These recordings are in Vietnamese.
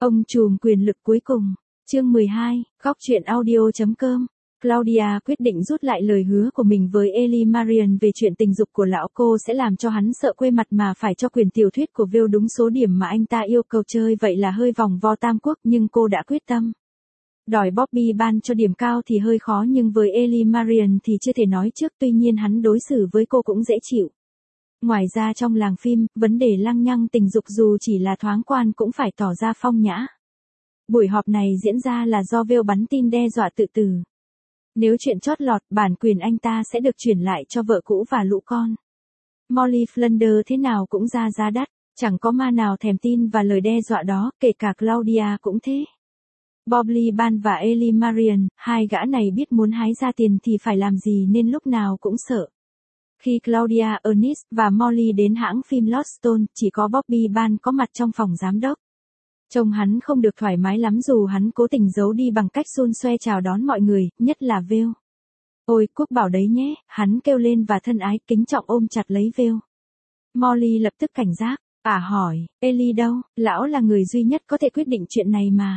Ông trùm quyền lực cuối cùng. Chương 12, góc truyện audio.com. Claudia quyết định rút lại lời hứa của mình với Ellie Marion về chuyện tình dục của lão. Cô sẽ làm cho hắn sợ quê mặt mà phải cho quyền tiểu thuyết của Will đúng số điểm mà anh ta yêu cầu chơi, vậy là hơi vòng vo tam quốc, nhưng cô đã quyết tâm. Đòi Bobby ban cho điểm cao thì hơi khó, nhưng với Ellie Marion thì chưa thể nói trước, tuy nhiên hắn đối xử với cô cũng dễ chịu. Ngoài ra trong làng phim, vấn đề lăng nhăng tình dục dù chỉ là thoáng quan cũng phải tỏ ra phong nhã. Buổi họp này diễn ra là do Will bắn tin đe dọa tự tử. Nếu chuyện chót lọt, bản quyền anh ta sẽ được chuyển lại cho vợ cũ và lũ con. Molly Flanders thế nào cũng ra giá đắt, chẳng có ma nào thèm tin và lời đe dọa đó, kể cả Claudia cũng thế. Bobby Ban và Ellie Marion, hai gã này biết muốn hái ra tiền thì phải làm gì nên lúc nào cũng sợ. Khi Claudia, Ernest và Molly đến hãng phim Lordstone, chỉ có Bobby Ban có mặt trong phòng giám đốc. Trông hắn không được thoải mái lắm dù hắn cố tình giấu đi bằng cách xun xoe chào đón mọi người, nhất là Will. Ôi, Quốc bảo đấy nhé, hắn kêu lên và thân ái kính trọng ôm chặt lấy Will. Molly lập tức cảnh giác, hỏi, Ellie đâu, lão là người duy nhất có thể quyết định chuyện này mà.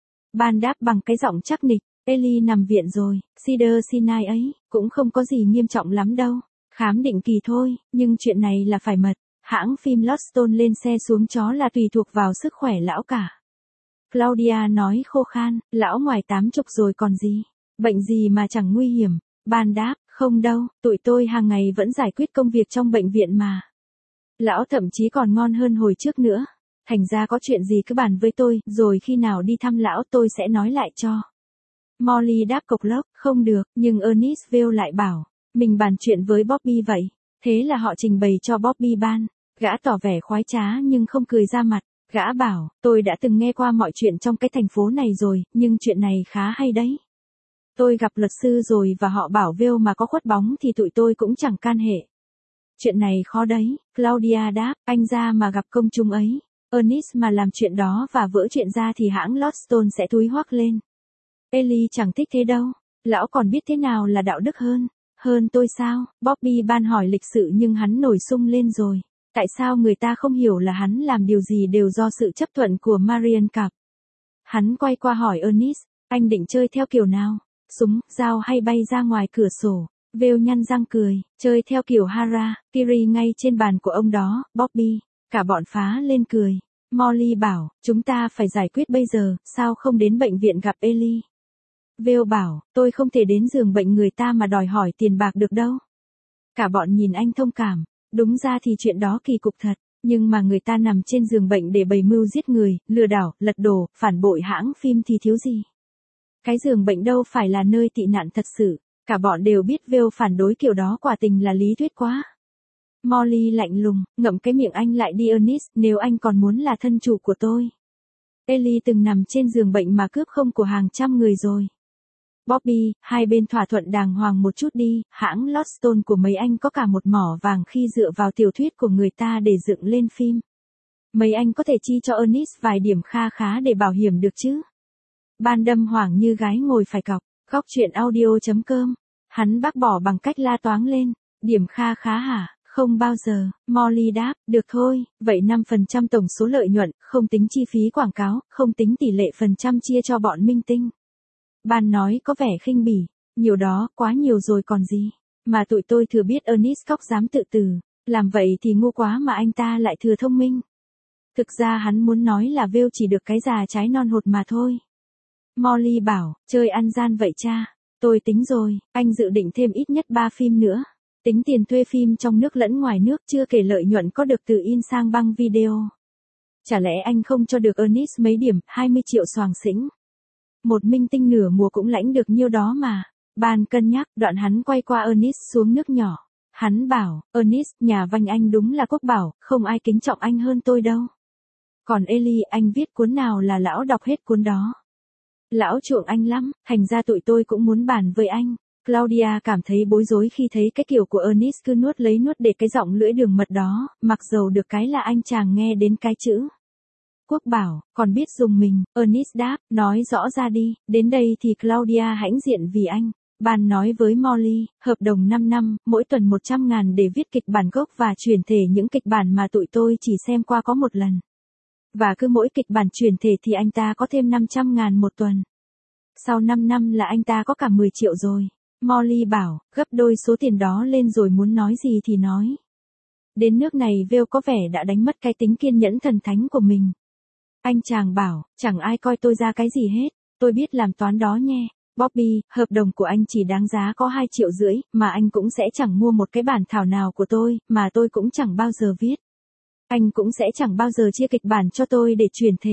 Ban đáp bằng cái giọng chắc nịch, Ellie nằm viện rồi, Cedar Sinai ấy, cũng không có gì nghiêm trọng lắm đâu, khám định kỳ thôi, nhưng chuyện này là phải mật. Hãng phim Lordstone lên xe xuống chó là tùy thuộc vào sức khỏe lão cả. Claudia nói khô khan, lão ngoài 80 rồi còn gì, bệnh gì mà chẳng nguy hiểm. Ban đáp, không đâu, tụi tôi hàng ngày vẫn giải quyết công việc trong bệnh viện mà. Lão thậm chí còn ngon hơn hồi trước nữa. Thành ra có chuyện gì cứ bàn với tôi, rồi khi nào đi thăm lão tôi sẽ nói lại cho. Molly đáp cộc lốc, không được, nhưng Ernest Will lại bảo, mình bàn chuyện với Bobby vậy. Thế là họ trình bày cho Bobby Ban. Gã tỏ vẻ khoái trá nhưng không cười ra mặt. Gã bảo, tôi đã từng nghe qua mọi chuyện trong cái thành phố này rồi, nhưng chuyện này khá hay đấy. Tôi gặp luật sư rồi và họ bảo Will mà có khuất bóng thì tụi tôi cũng chẳng can hệ. Chuyện này khó đấy, Claudia đáp, anh ra mà gặp công chúng ấy. Ernest mà làm chuyện đó và vỡ chuyện ra thì hãng Lordstone sẽ thúi hoắc lên. Ellie chẳng thích thế đâu, lão còn biết thế nào là đạo đức hơn. Hơn tôi sao? Bobby Ban hỏi lịch sự nhưng hắn nổi sung lên rồi. Tại sao người ta không hiểu là hắn làm điều gì đều do sự chấp thuận của Marion Cặp? Hắn quay qua hỏi Ernest, anh định chơi theo kiểu nào? Súng, dao hay bay ra ngoài cửa sổ? Will nhăn răng cười, chơi theo kiểu Hara, Kiri ngay trên bàn của ông đó, Bobby. Cả bọn phá lên cười. Molly bảo, chúng ta phải giải quyết bây giờ, sao không đến bệnh viện gặp Ellie? Will bảo, tôi không thể đến giường bệnh người ta mà đòi hỏi tiền bạc được đâu. Cả bọn nhìn anh thông cảm, đúng ra thì chuyện đó kỳ cục thật, nhưng mà người ta nằm trên giường bệnh để bày mưu giết người, lừa đảo, lật đổ, phản bội hãng phim thì thiếu gì. Cái giường bệnh đâu phải là nơi tị nạn thật sự, cả bọn đều biết Will phản đối kiểu đó quả tình là lý thuyết quá. Molly lạnh lùng, ngậm cái miệng anh lại đi Ernest, nếu anh còn muốn là thân chủ của tôi. Ellie từng nằm trên giường bệnh mà cướp không của hàng trăm người rồi. Bobby, hai bên thỏa thuận đàng hoàng một chút đi, hãng Lordstone của mấy anh có cả một mỏ vàng khi dựa vào tiểu thuyết của người ta để dựng lên phim. Mấy anh có thể chi cho Ernest vài điểm kha khá để bảo hiểm được chứ? Ban đâm hoảng như gái ngồi phải cọc, góc truyện audio.com. Hắn bác bỏ bằng cách la toáng lên, điểm kha khá hả? Không bao giờ, Molly đáp, được thôi, vậy 5% tổng số lợi nhuận, không tính chi phí quảng cáo, không tính tỷ lệ phần trăm chia cho bọn minh tinh. Ban nói có vẻ khinh bỉ, nhiều đó, quá nhiều rồi còn gì. Mà tụi tôi thừa biết Ernest Cóc dám tự tử, làm vậy thì ngu quá mà anh ta lại thừa thông minh. Thực ra hắn muốn nói là Will chỉ được cái già trái non hột mà thôi. Molly bảo, chơi ăn gian vậy cha, tôi tính rồi, anh dự định thêm ít nhất 3 phim nữa. Tính tiền thuê phim trong nước lẫn ngoài nước chưa kể lợi nhuận có được từ in sang băng video. Chả lẽ anh không cho được Ernest mấy điểm, 20 triệu xoàng xĩnh. Một minh tinh nửa mùa cũng lãnh được nhiêu đó mà. Ban cân nhắc, đoạn hắn quay qua Ernest xuống nước nhỏ. Hắn bảo, Ernest, nhà vanh anh đúng là Quốc bảo, không ai kính trọng anh hơn tôi đâu. Còn Ellie, anh viết cuốn nào là lão đọc hết cuốn đó. Lão chuộng anh lắm, thành ra tụi tôi cũng muốn bàn với anh. Claudia cảm thấy bối rối khi thấy cái kiểu của Ernest cứ nuốt lấy nuốt để cái giọng lưỡi đường mật đó, mặc dầu được cái là anh chàng nghe đến cái chữ. Quốc bảo, còn biết dùng mình, Ernest đáp, nói rõ ra đi, đến đây thì Claudia hãnh diện vì anh. Ban nói với Molly, hợp đồng 5 năm, mỗi tuần 100.000 để viết kịch bản gốc và chuyển thể những kịch bản mà tụi tôi chỉ xem qua có một lần. và cứ mỗi kịch bản chuyển thể thì anh ta có thêm 500.000 một tuần. Sau 5 năm là anh ta có cả 10 triệu rồi. Molly bảo, gấp đôi số tiền đó lên rồi muốn nói gì thì nói. Đến nước này Vale có vẻ đã đánh mất cái tính kiên nhẫn thần thánh của mình. Anh chàng bảo, chẳng ai coi tôi ra cái gì hết, tôi biết làm toán đó nhé. Bobby, hợp đồng của anh chỉ đáng giá có 2,5 triệu, mà anh cũng sẽ chẳng mua một cái bản thảo nào của tôi, mà tôi cũng chẳng bao giờ viết. Anh cũng sẽ chẳng bao giờ chia kịch bản cho tôi để chuyển thể.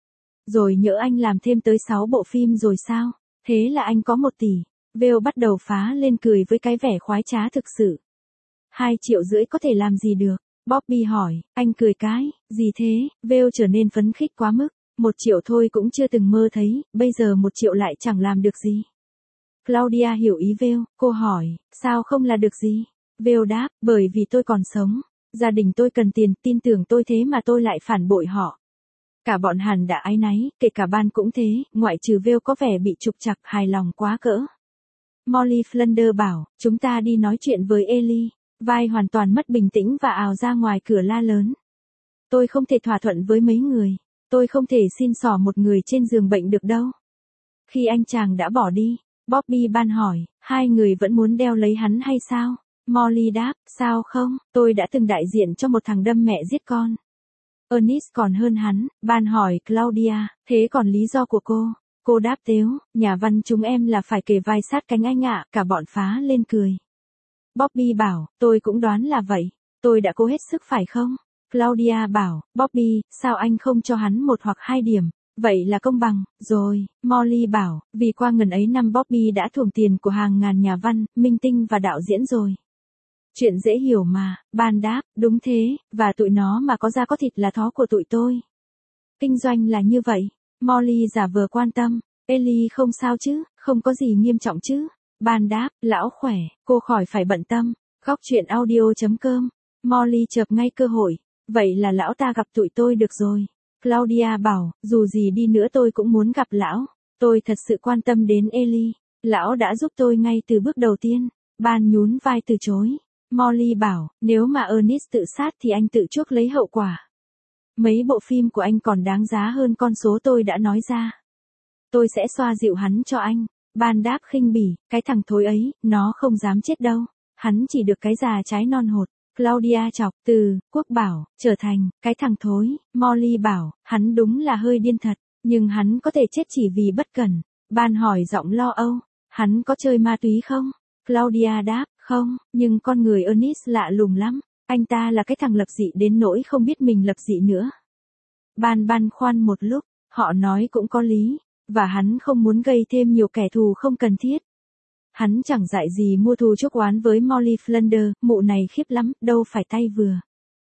Rồi nhỡ anh làm thêm tới 6 bộ phim rồi sao? Thế là anh có 1 tỷ. Vale bắt đầu phá lên cười với cái vẻ khoái trá thực sự. 2,5 triệu có thể làm gì được? Bobby hỏi, anh cười cái, gì thế? Vale trở nên phấn khích quá mức. 1 triệu thôi cũng chưa từng mơ thấy, bây giờ 1 triệu lại chẳng làm được gì. Claudia hiểu ý Vale, cô hỏi, sao không là được gì? Vale đáp, bởi vì tôi còn sống. Gia đình tôi cần tiền, tin tưởng tôi thế mà tôi lại phản bội họ. Cả bọn Hàn đã áy náy, kể cả Ban cũng thế, ngoại trừ Vale có vẻ bị trục trặc, hài lòng quá cỡ. Molly Flanders bảo, chúng ta đi nói chuyện với Ellie. Vai hoàn toàn mất bình tĩnh và ào ra ngoài cửa la lớn. Tôi không thể thỏa thuận với mấy người. Tôi không thể xin xỏ một người trên giường bệnh được đâu. Khi anh chàng đã bỏ đi, Bobby Ban hỏi, hai người vẫn muốn đeo lấy hắn hay sao? Molly đáp, sao không, tôi đã từng đại diện cho một thằng đâm mẹ giết con. Ernest còn hơn hắn. Ban hỏi Claudia, thế còn lý do của cô? Cô đáp tếu, nhà văn chúng em là phải kề vai sát cánh anh ạ, cả bọn phá lên cười. Bobby bảo, tôi cũng đoán là vậy. Tôi đã cố hết sức phải không? Claudia bảo, Bobby, sao anh không cho hắn 1 hoặc 2 điểm? Vậy là công bằng, rồi. Molly bảo, vì qua ngần ấy năm Bobby đã thuồng tiền của hàng ngàn nhà văn, minh tinh và đạo diễn rồi. Chuyện dễ hiểu mà. Ban đáp, đúng thế, và tụi nó mà có da có thịt là thó của tụi tôi. Kinh doanh là như vậy. Molly giả vờ quan tâm. Ellie không sao chứ, không có gì nghiêm trọng chứ? Ban đáp, lão khỏe, cô khỏi phải bận tâm. Góc chuyện audio.com. Molly chợp ngay cơ hội. Vậy là lão ta gặp tụi tôi được rồi. Claudia bảo, dù gì đi nữa tôi cũng muốn gặp lão. Tôi thật sự quan tâm đến Ellie. Lão đã giúp tôi ngay từ bước đầu tiên. Ban nhún vai từ chối. Molly bảo, nếu mà Ernest tự sát thì anh tự chuốc lấy hậu quả. Mấy bộ phim của anh còn đáng giá hơn con số tôi đã nói ra. Tôi sẽ xoa dịu hắn cho anh. Ban đáp khinh bỉ, cái thằng thối ấy, nó không dám chết đâu. Hắn chỉ được cái già trái non hột. Claudia chọc, từ, Quốc bảo, trở thành, cái thằng thối. Molly bảo, hắn đúng là hơi điên thật, nhưng hắn có thể chết chỉ vì bất cẩn. Ban hỏi giọng lo âu, hắn có chơi ma túy không? Claudia đáp, không, nhưng con người Ernest lạ lùng lắm. Anh ta là cái thằng lập dị đến nỗi không biết mình lập dị nữa. Ban băn khoăn một lúc, họ nói cũng có lý, và hắn không muốn gây thêm nhiều kẻ thù không cần thiết. Hắn chẳng dại gì mua thù chuốc oán với Molly Flanders, mụ này khiếp lắm, đâu phải tay vừa.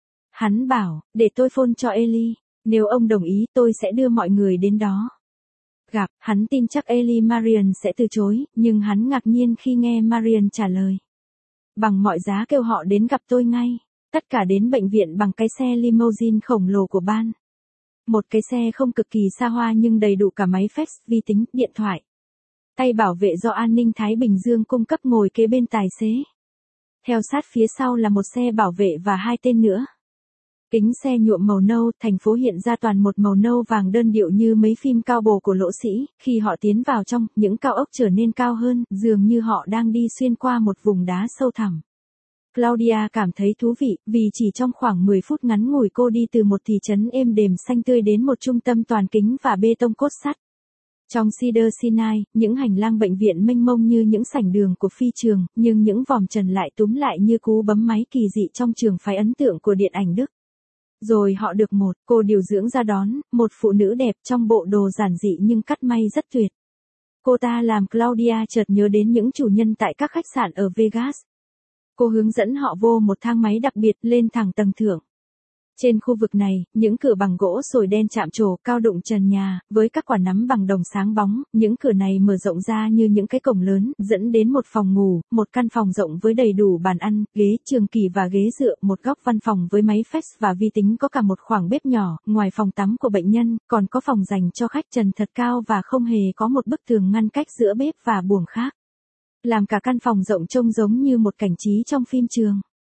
Hắn bảo, để tôi phone cho Ellie, nếu ông đồng ý tôi sẽ đưa mọi người đến đó. Gặp, hắn tin chắc Ellie Marion sẽ từ chối, nhưng hắn ngạc nhiên khi nghe Marion trả lời. Bằng mọi giá kêu họ đến gặp tôi ngay. Tất cả đến bệnh viện bằng cái xe limousine khổng lồ của Ban. Một cái xe không cực kỳ xa hoa nhưng đầy đủ cả máy fax, vi tính, điện thoại. Tay bảo vệ do An ninh Thái Bình Dương cung cấp ngồi kế bên tài xế. Theo sát phía sau là một xe bảo vệ và 2 tên nữa. Kính xe nhuộm màu nâu, thành phố hiện ra toàn một màu nâu vàng đơn điệu như mấy phim cao bồ của Lỗ Sĩ. Khi họ tiến vào trong, những cao ốc trở nên cao hơn, dường như họ đang đi xuyên qua một vùng đá sâu thẳm. Claudia cảm thấy thú vị, vì chỉ trong khoảng 10 phút ngắn ngủi cô đi từ một thị trấn êm đềm xanh tươi đến một trung tâm toàn kính và bê tông cốt sắt. Trong Cedar Sinai, những hành lang bệnh viện mênh mông như những sảnh đường của phi trường, nhưng những vòm trần lại túm lại như cú bấm máy kỳ dị trong trường phái ấn tượng của điện ảnh Đức. Rồi họ được một cô điều dưỡng ra đón, một phụ nữ đẹp trong bộ đồ giản dị nhưng cắt may rất tuyệt. Cô ta làm Claudia chợt nhớ đến những chủ nhân tại các khách sạn ở Vegas. Cô hướng dẫn họ vô một thang máy đặc biệt lên thẳng tầng thượng. Trên khu vực này, những cửa bằng gỗ sồi đen chạm trổ cao đụng trần nhà, với các quả nắm bằng đồng sáng bóng, những cửa này mở rộng ra như những cái cổng lớn, dẫn đến một phòng ngủ, một căn phòng rộng với đầy đủ bàn ăn, ghế trường kỳ và ghế dựa, một góc văn phòng với máy fax và vi tính có cả một khoảng bếp nhỏ, ngoài phòng tắm của bệnh nhân, còn có phòng dành cho khách trần thật cao và không hề có một bức tường ngăn cách giữa bếp và buồng khác. Làm cả căn phòng rộng trông giống như một cảnh trí trong phim trường.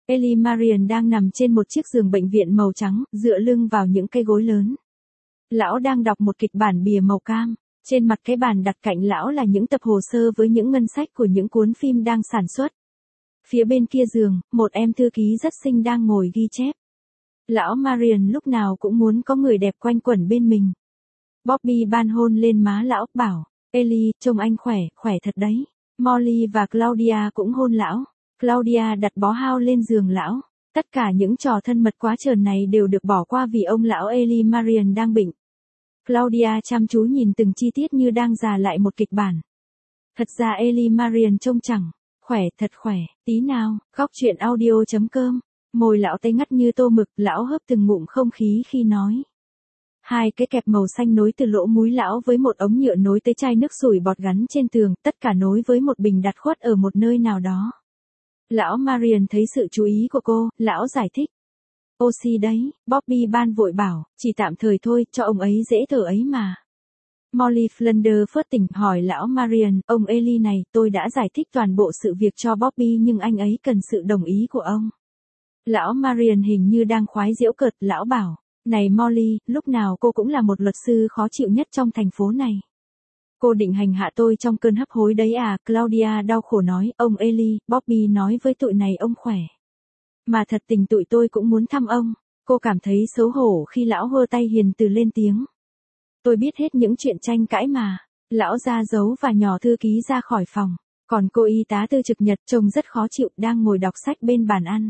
Ellie Marion đang nằm trên một chiếc giường bệnh viện màu trắng, dựa lưng vào những cây gối lớn. Lão đang đọc một kịch bản bìa màu cam. Trên mặt cái bàn đặt cạnh lão là những tập hồ sơ với những ngân sách của những cuốn phim đang sản xuất. Phía bên kia giường, một em thư ký rất xinh đang ngồi ghi chép. Lão Marion lúc nào cũng muốn có người đẹp quanh quẩn bên mình. Bobby ban hôn lên má lão, bảo, Ellie, trông anh khỏe, khỏe thật đấy. Molly và Claudia cũng hôn lão. Claudia đặt bó hao lên giường lão. Tất cả những trò thân mật quá trớn này đều được bỏ qua vì ông lão Ellie Marion đang bệnh. Claudia chăm chú nhìn từng chi tiết như đang già lại một kịch bản. Thật ra Ellie Marion trông chẳng, khỏe, thật khỏe, tí nào, góc chuyện audio.com. Môi lão tê ngắt như tô mực, lão hớp từng ngụm không khí khi nói. Hai cái kẹp màu xanh nối từ lỗ mũi lão với một ống nhựa nối tới chai nước sủi bọt gắn trên tường, tất cả nối với một bình đặt khuất ở một nơi nào đó. Lão Marion thấy sự chú ý của cô, lão giải thích. Oxy đấy, Bobby ban vội bảo, chỉ tạm thời thôi, cho ông ấy dễ thở ấy mà. Molly Flanders phớt tỉnh hỏi lão Marion, ông Ellie này, tôi đã giải thích toàn bộ sự việc cho Bobby nhưng anh ấy cần sự đồng ý của ông. Lão Marion hình như đang khoái giễu cợt, lão bảo, này Molly, lúc nào cô cũng là một luật sư khó chịu nhất trong thành phố này. Cô định hành hạ tôi trong cơn hấp hối đấy à, Claudia đau khổ nói, ông Ellie, Bobby nói với tụi này ông khỏe. Mà thật tình tụi tôi cũng muốn thăm ông. Cô cảm thấy xấu hổ khi lão hơ tay hiền từ lên tiếng. Tôi biết hết những chuyện tranh cãi mà. Lão ra dấu và nhỏ thư ký ra khỏi phòng. Còn cô y tá tư trực Nhật trông rất khó chịu đang ngồi đọc sách bên bàn ăn.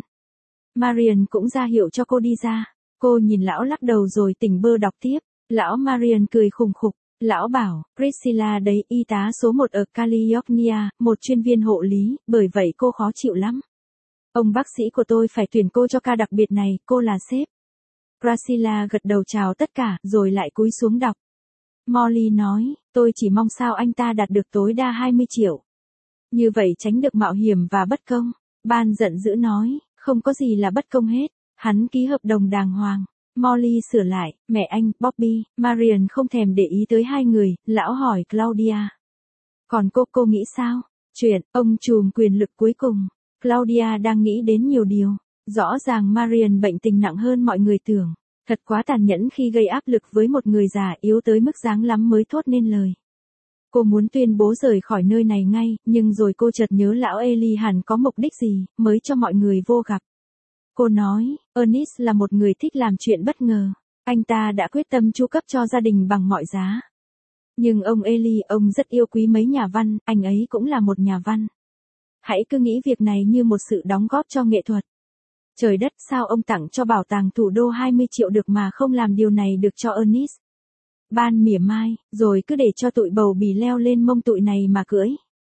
Marion cũng ra hiệu cho cô đi ra. Cô nhìn lão lắc đầu rồi tỉnh bơ đọc tiếp. Lão Marion cười khùng khục. Lão bảo, Priscilla đấy, y tá số 1 ở California, một chuyên viên hộ lý, bởi vậy cô khó chịu lắm. Ông bác sĩ của tôi phải tuyển cô cho ca đặc biệt này, cô là sếp. Priscilla gật đầu chào tất cả, rồi lại cúi xuống đọc. Molly nói, tôi chỉ mong sao anh ta đạt được tối đa 20 triệu. Như vậy tránh được mạo hiểm và bất công. Ban giận dữ nói, không có gì là bất công hết, hắn ký hợp đồng đàng hoàng. Molly sửa lại, mẹ anh, Bobby, Marion không thèm để ý tới hai người, lão hỏi Claudia. Còn cô nghĩ sao? Chuyện, ông trùm quyền lực cuối cùng. Claudia đang nghĩ đến nhiều điều. Rõ ràng Marion bệnh tình nặng hơn mọi người tưởng. Thật quá tàn nhẫn khi gây áp lực với một người già yếu tới mức dáng lắm mới thốt nên lời. Cô muốn tuyên bố rời khỏi nơi này ngay, nhưng rồi cô chợt nhớ lão Ellie hẳn có mục đích gì, mới cho mọi người vô gặp. Cô nói, Ernest là một người thích làm chuyện bất ngờ. Anh ta đã quyết tâm chu cấp cho gia đình bằng mọi giá. Nhưng ông Ellie, ông rất yêu quý mấy nhà văn, anh ấy cũng là một nhà văn. Hãy cứ nghĩ việc này như một sự đóng góp cho nghệ thuật. Trời đất, sao ông tặng cho bảo tàng thủ đô 20 triệu được mà không làm điều này được cho Ernest? Ban mỉa mai, rồi cứ để cho tụi bầu bì leo lên mông tụi này mà cưỡi.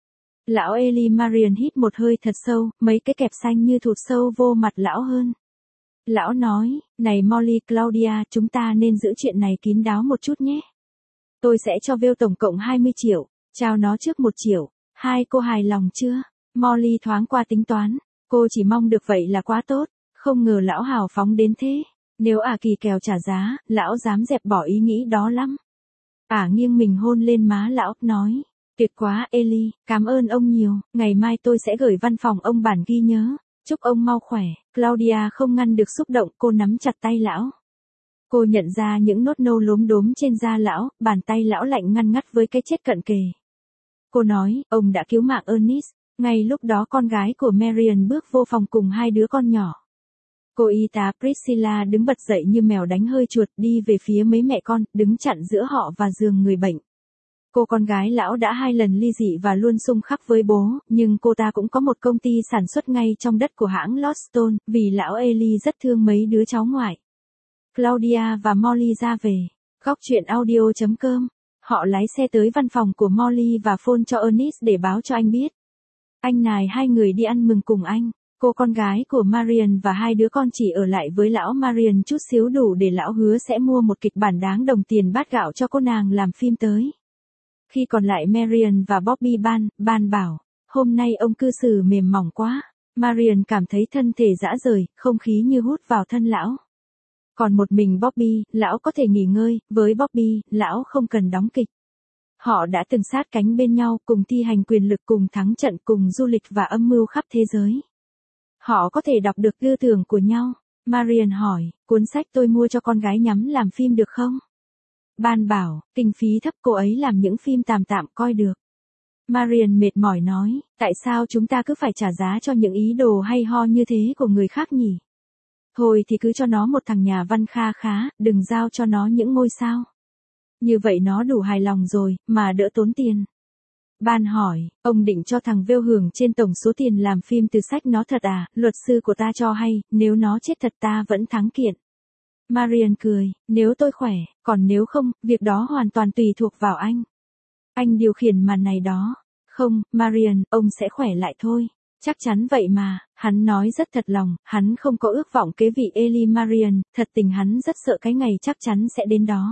Lão Ellie Marion hít một hơi thật sâu, mấy cái kẹp xanh như thụt sâu vô mặt lão hơn. Lão nói, này Molly, Claudia, chúng ta nên giữ chuyện này kín đáo một chút nhé. Tôi sẽ cho Vale tổng cộng 20 triệu, trao nó trước 1 triệu. Hai cô hài lòng chưa? Molly thoáng qua tính toán. Cô chỉ mong được vậy là quá tốt. Không ngờ lão hào phóng đến thế. Nếu kỳ kèo trả giá, lão dám dẹp bỏ ý nghĩ đó lắm. Nghiêng mình hôn lên má lão, nói. Tuyệt quá Ellie, cảm ơn ông nhiều. Ngày mai tôi sẽ gửi văn phòng ông bản ghi nhớ. Chúc ông mau khỏe. Claudia không ngăn được xúc động, cô nắm chặt tay lão. Cô nhận ra những nốt nâu lốm đốm trên da lão, bàn tay lão lạnh ngăn ngắt với cái chết cận kề. Cô nói, ông đã cứu mạng Ernest. Ngay lúc đó con gái của Marion bước vô phòng cùng hai đứa con nhỏ. Cô y tá Priscilla đứng bật dậy như mèo đánh hơi chuột đi về phía mấy mẹ con, đứng chặn giữa họ và giường người bệnh. Cô con gái lão đã 2 lần ly dị và luôn xung khắc với bố, nhưng cô ta cũng có một công ty sản xuất ngay trong đất của hãng Lodestone, vì lão Ellie rất thương mấy đứa cháu ngoại. Claudia và Molly ra về. Góc chuyện audio.com. Họ lái xe tới văn phòng của Molly và phone cho Ernest để báo cho anh biết. Anh nài hai người đi ăn mừng cùng anh. Cô con gái của Marion và hai đứa con chỉ ở lại với lão Marion chút xíu đủ để lão hứa sẽ mua một kịch bản đáng đồng tiền bát gạo cho cô nàng làm phim tới. Khi còn lại Marion và Bobby ban bảo, hôm nay ông cư xử mềm mỏng quá. Marion cảm thấy thân thể rã rời, không khí như hút vào thân lão. Còn một mình Bobby, lão có thể nghỉ ngơi, với Bobby, lão không cần đóng kịch. Họ đã từng sát cánh bên nhau, cùng thi hành quyền lực, cùng thắng trận, cùng du lịch và âm mưu khắp thế giới. Họ có thể đọc được tư tưởng của nhau. Marian hỏi, cuốn sách tôi mua cho con gái nhắm làm phim được không? Ban bảo, kinh phí thấp, cô ấy làm những phim tạm tạm coi được. Marian mệt mỏi nói, tại sao chúng ta cứ phải trả giá cho những ý đồ hay ho như thế của người khác nhỉ? Thôi thì cứ cho nó một thằng nhà văn kha khá, đừng giao cho nó những ngôi sao. Như vậy nó đủ hài lòng rồi, mà đỡ tốn tiền. Ban hỏi, ông định cho thằng Vêu hưởng trên tổng số tiền làm phim từ sách nó thật à? Luật sư của ta cho hay, nếu nó chết thật ta vẫn thắng kiện. Marian cười, nếu tôi khỏe, còn nếu không, việc đó hoàn toàn tùy thuộc vào anh. Anh điều khiển màn này đó. Không, Marian, ông sẽ khỏe lại thôi. Chắc chắn vậy mà, hắn nói rất thật lòng, hắn không có ước vọng kế vị Ellie Marian, thật tình hắn rất sợ cái ngày chắc chắn sẽ đến đó.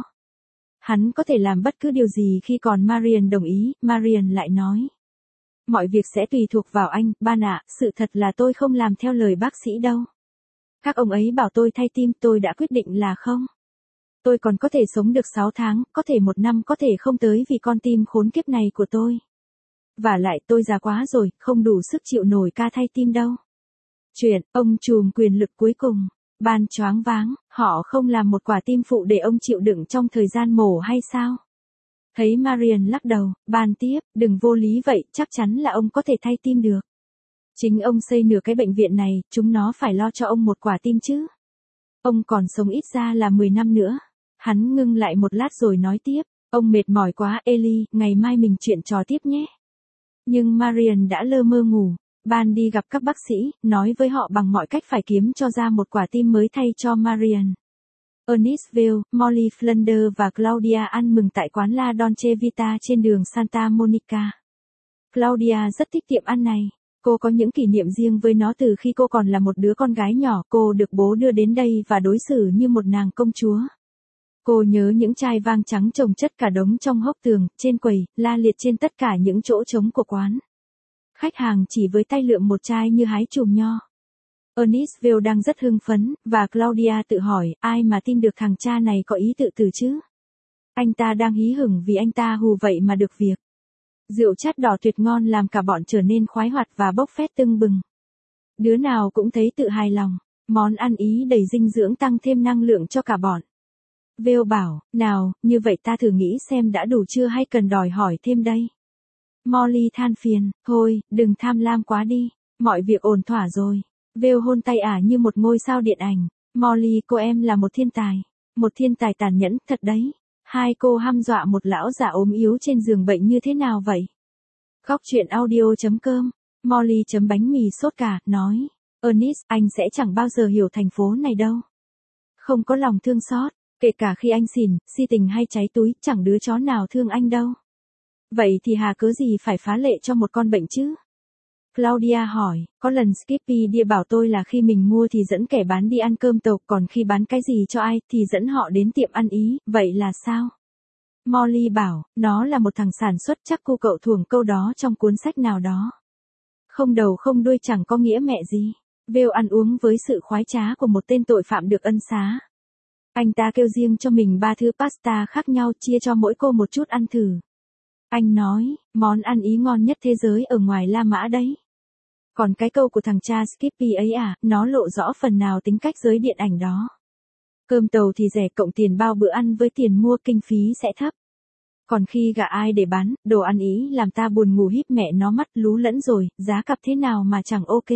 Hắn có thể làm bất cứ điều gì khi còn Marian đồng ý, Marian lại nói. Mọi việc sẽ tùy thuộc vào anh, Ban ạ, sự thật là tôi không làm theo lời bác sĩ đâu. Các ông ấy bảo tôi thay tim, tôi đã quyết định là không. Tôi còn có thể sống được 6 tháng, có thể 1 năm, có thể không tới vì con tim khốn kiếp này của tôi. Và lại tôi già quá rồi, không đủ sức chịu nổi ca thay tim đâu. Chuyện, ông trùm quyền lực cuối cùng. Ban choáng váng, họ không làm một quả tim phụ để ông chịu đựng trong thời gian mổ hay sao? Thấy Marian lắc đầu, Ban tiếp, đừng vô lý vậy, chắc chắn là ông có thể thay tim được. Chính ông xây nửa cái bệnh viện này, chúng nó phải lo cho ông một quả tim chứ. Ông còn sống ít ra là 10 năm nữa. Hắn ngưng lại một lát rồi nói tiếp, ông mệt mỏi quá Ellie, ngày mai mình chuyện trò tiếp nhé. Nhưng Marian đã lơ mơ ngủ. Ban đi gặp các bác sĩ, nói với họ bằng mọi cách phải kiếm cho ra một quả tim mới thay cho Marian. Ernest Vale, Molly Flanders và Claudia ăn mừng tại quán La Dolce Vita trên đường Santa Monica. Claudia rất thích tiệm ăn này. Cô có những kỷ niệm riêng với nó từ khi cô còn là một đứa con gái nhỏ, cô được bố đưa đến đây và đối xử như một nàng công chúa. Cô nhớ những chai vang trắng chồng chất cả đống trong hốc tường, trên quầy, la liệt trên tất cả những chỗ trống của quán. Khách hàng chỉ với tay lượm một chai như hái chùm nho. Ernest Vale đang rất hưng phấn, và Claudia tự hỏi, ai mà tin được thằng cha này có ý tự tử chứ? Anh ta đang hí hửng vì anh ta hù vậy mà được việc. Rượu chát đỏ tuyệt ngon làm cả bọn trở nên khoái hoạt và bốc phét tưng bừng. Đứa nào cũng thấy tự hài lòng, món ăn Ý đầy dinh dưỡng tăng thêm năng lượng cho cả bọn. Vale bảo, nào, như vậy ta thử nghĩ xem đã đủ chưa hay cần đòi hỏi thêm đây. Molly than phiền, thôi, đừng tham lam quá đi, mọi việc ổn thỏa rồi. Vale hôn tay ả như một ngôi sao điện ảnh. Molly, cô em là một thiên tài tàn nhẫn, thật đấy. Hai cô hăm dọa một lão già ốm yếu trên giường bệnh như thế nào vậy? Góc chuyện audio.com, Molly chấm bánh mì sốt cà, nói, Ernest, anh sẽ chẳng bao giờ hiểu thành phố này đâu. Không có lòng thương xót, kể cả khi anh xỉn, si tình hay cháy túi, chẳng đứa chó nào thương anh đâu. Vậy thì hà cớ gì phải phá lệ cho một con bệnh chứ? Claudia hỏi, có lần Skippy đi bảo tôi là khi mình mua thì dẫn kẻ bán đi ăn cơm tộc, còn khi bán cái gì cho ai thì dẫn họ đến tiệm ăn Ý, vậy là sao? Molly bảo, nó là một thằng sản xuất, chắc cô cậu thuồng câu đó trong cuốn sách nào đó. Không đầu không đuôi chẳng có nghĩa mẹ gì. Vale ăn uống với sự khoái trá của một tên tội phạm được ân xá. Anh ta kêu riêng cho mình 3 thứ pasta khác nhau, chia cho mỗi cô một chút ăn thử. Anh nói, món ăn Ý ngon nhất thế giới ở ngoài La Mã đấy. Còn cái câu của thằng cha Skippy ấy à, nó lộ rõ phần nào tính cách giới điện ảnh đó. Cơm tàu thì rẻ, cộng tiền bao bữa ăn với tiền mua, kinh phí sẽ thấp. Còn khi gà ai để bán, đồ ăn Ý làm ta buồn ngủ híp mẹ nó mắt lú lẫn rồi, giá cặp thế nào mà chẳng ok.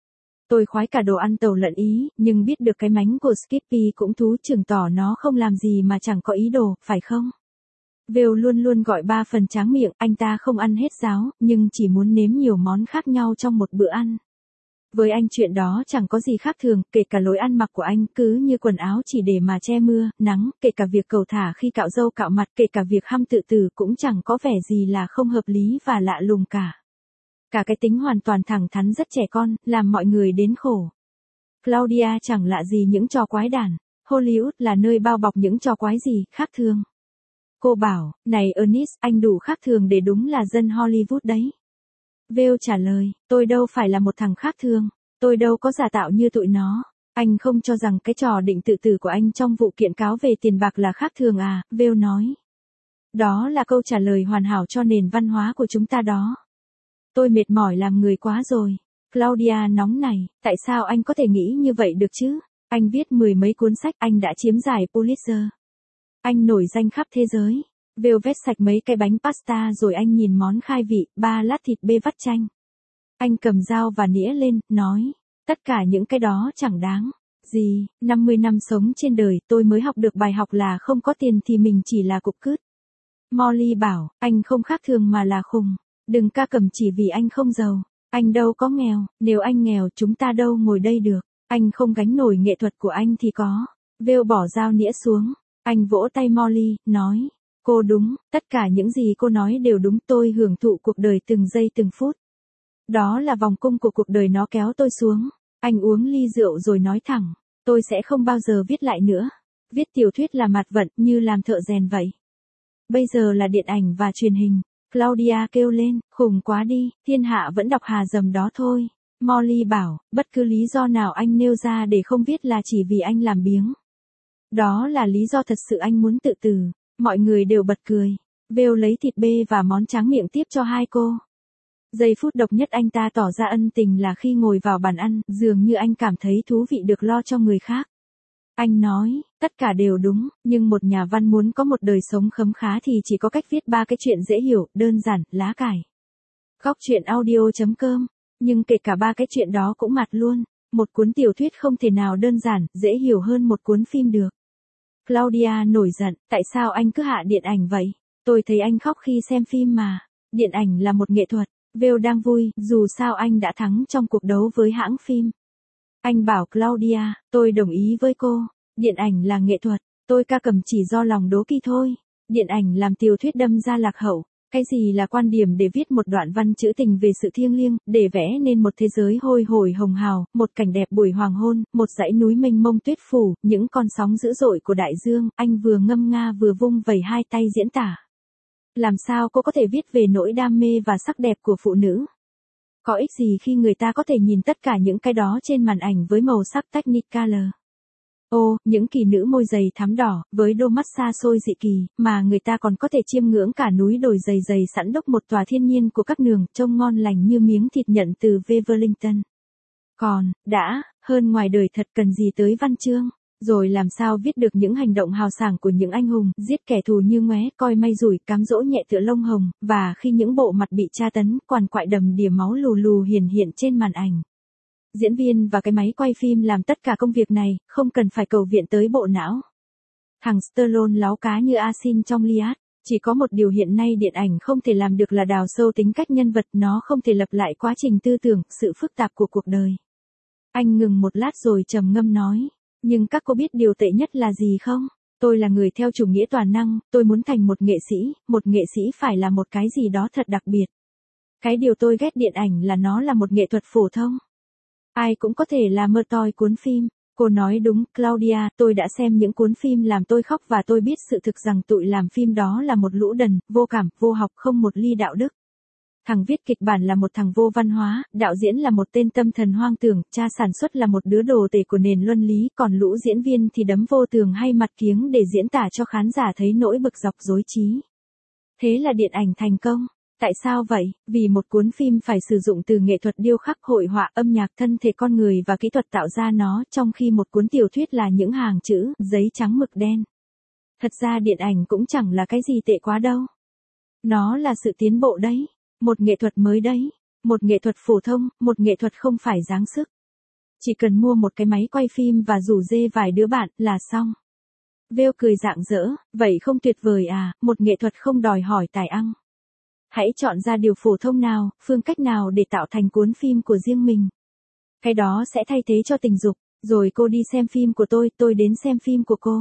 Tôi khoái cả đồ ăn tàu lẫn Ý, nhưng biết được cái mánh của Skippy cũng thú, chừng tỏ nó không làm gì mà chẳng có ý đồ, phải không? Vale luôn luôn gọi 3 phần tráng miệng, anh ta không ăn hết ráo, nhưng chỉ muốn nếm nhiều món khác nhau trong một bữa ăn. Với anh chuyện đó chẳng có gì khác thường, kể cả lối ăn mặc của anh cứ như quần áo chỉ để mà che mưa, nắng, kể cả việc cầu thả khi cạo râu cạo mặt, kể cả việc hăm tự tử cũng chẳng có vẻ gì là không hợp lý và lạ lùng cả. Cả cái tính hoàn toàn thẳng thắn rất trẻ con, làm mọi người đến khổ. Claudia chẳng lạ gì những trò quái đản. Hollywood là nơi bao bọc những trò quái gì, khác thường. Cô bảo, này Ernest, anh đủ khác thường để đúng là dân Hollywood đấy. Vale trả lời, tôi đâu phải là một thằng khác thường. Tôi đâu có giả tạo như tụi nó. Anh không cho rằng cái trò định tự tử của anh trong vụ kiện cáo về tiền bạc là khác thường à, Vale nói. Đó là câu trả lời hoàn hảo cho nền văn hóa của chúng ta đó. Tôi mệt mỏi làm người quá rồi. Claudia nóng này, tại sao anh có thể nghĩ như vậy được chứ? Anh viết 10 mấy cuốn sách, anh đã chiếm giải Pulitzer. Anh nổi danh khắp thế giới. Vêu vét sạch mấy cái bánh pasta rồi anh nhìn món khai vị, 3 lát thịt bê vắt chanh. Anh cầm dao và nĩa lên, nói, tất cả những cái đó chẳng đáng. Gì, 50 năm sống trên đời, tôi mới học được bài học là không có tiền thì mình chỉ là cục cứt. Molly bảo, anh không khác thường mà là khùng. Đừng ca cầm chỉ vì anh không giàu. Anh đâu có nghèo, nếu anh nghèo chúng ta đâu ngồi đây được. Anh không gánh nổi nghệ thuật của anh thì có. Vêu bỏ dao nĩa xuống. Anh vỗ tay Molly, nói, cô đúng, tất cả những gì cô nói đều đúng, tôi hưởng thụ cuộc đời từng giây từng phút. Đó là vòng cung của cuộc đời, nó kéo tôi xuống. Anh uống ly rượu rồi nói thẳng, tôi sẽ không bao giờ viết lại nữa. Viết tiểu thuyết là mạt vận, như làm thợ rèn vậy. Bây giờ là điện ảnh và truyền hình. Claudia kêu lên, khùng quá đi, thiên hạ vẫn đọc Hà Dầm đó thôi. Molly bảo, bất cứ lý do nào anh nêu ra để không viết là chỉ vì anh làm biếng. Đó là lý do thật sự anh muốn tự tử. Mọi người đều bật cười. Vêu lấy thịt bê và món tráng miệng tiếp cho hai cô. Giây phút độc nhất anh ta tỏ ra ân tình là khi ngồi vào bàn ăn, dường như anh cảm thấy thú vị được lo cho người khác. Anh nói, tất cả đều đúng, nhưng một nhà văn muốn có một đời sống khấm khá thì chỉ có cách viết 3 cái chuyện dễ hiểu, đơn giản, lá cải. Góc truyện audio.com. Nhưng kể cả 3 cái chuyện đó cũng mạt luôn. Một cuốn tiểu thuyết không thể nào đơn giản, dễ hiểu hơn một cuốn phim được. Claudia nổi giận, tại sao anh cứ hạ điện ảnh vậy? Tôi thấy anh khóc khi xem phim mà. Điện ảnh là một nghệ thuật. Vêu đang vui, dù sao anh đã thắng trong cuộc đấu với hãng phim. Anh bảo Claudia, tôi đồng ý với cô. Điện ảnh là nghệ thuật, tôi ca cầm chỉ do lòng đố kỵ thôi. Điện ảnh làm tiểu thuyết đâm ra lạc hậu. Cái gì là quan điểm để viết một đoạn văn trữ tình về sự thiêng liêng, để vẽ nên một thế giới hôi hổi hồng hào, một cảnh đẹp buổi hoàng hôn, một dãy núi mênh mông tuyết phủ, những con sóng dữ dội của đại dương, anh vừa ngâm nga vừa vung vẩy hai tay diễn tả. Làm sao cô có thể viết về nỗi đam mê và sắc đẹp của phụ nữ? Có ích gì khi người ta có thể nhìn tất cả những cái đó trên màn ảnh với màu sắc Technicolor? Ô, những kỳ nữ môi dày thắm đỏ, với đôi mắt xa xôi dị kỳ, mà người ta còn có thể chiêm ngưỡng cả núi đồi dày dày sẵn đốc một tòa thiên nhiên của các nường, trông ngon lành như miếng thịt nhận từ Wellington. Còn, đã, hơn ngoài đời thật cần gì tới văn chương? Rồi làm sao viết được những hành động hào sảng của những anh hùng, giết kẻ thù như ngoé, coi may rủi, cám dỗ nhẹ tựa lông hồng, và khi những bộ mặt bị tra tấn, quằn quại đầm đìa máu lù lù hiển hiện trên màn ảnh. Diễn viên và cái máy quay phim làm tất cả công việc này, không cần phải cầu viện tới bộ não. Thằng Stallone láo cá như Asin trong Liad. Chỉ có một điều hiện nay điện ảnh không thể làm được là đào sâu tính cách nhân vật, nó không thể lặp lại quá trình tư tưởng, sự phức tạp của cuộc đời. Anh ngừng một lát rồi trầm ngâm nói, nhưng các cô biết điều tệ nhất là gì không? Tôi là người theo chủ nghĩa toàn năng, tôi muốn thành một nghệ sĩ phải là một cái gì đó thật đặc biệt. Cái điều tôi ghét điện ảnh là nó là một nghệ thuật phổ thông. Ai cũng có thể là mơ toi cuốn phim. Cô nói đúng, Claudia, tôi đã xem những cuốn phim làm tôi khóc và tôi biết sự thực rằng tụi làm phim đó là một lũ đần, vô cảm, vô học, không một ly đạo đức. Thằng viết kịch bản là một thằng vô văn hóa, đạo diễn là một tên tâm thần hoang tưởng, cha sản xuất là một đứa đồ tể của nền luân lý, còn lũ diễn viên thì đấm vô tường hay mặt kiếng để diễn tả cho khán giả thấy nỗi bực dọc rối trí. Thế là điện ảnh thành công. Tại sao vậy? Vì một cuốn phim phải sử dụng từ nghệ thuật điêu khắc, hội họa, âm nhạc, thân thể con người và kỹ thuật tạo ra nó, trong khi một cuốn tiểu thuyết là những hàng chữ, giấy trắng mực đen. Thật ra điện ảnh cũng chẳng là cái gì tệ quá đâu. Nó là sự tiến bộ đấy. Một nghệ thuật mới đấy. Một nghệ thuật phổ thông, một nghệ thuật không phải giáng sức. Chỉ cần mua một cái máy quay phim và rủ dê vài đứa bạn là xong. Vêu cười rạng rỡ, vậy không tuyệt vời à, một nghệ thuật không đòi hỏi tài ăn. Hãy chọn ra điều phổ thông nào, phương cách nào để tạo thành cuốn phim của riêng mình. Cái đó sẽ thay thế cho tình dục, rồi cô đi xem phim của tôi đến xem phim của cô.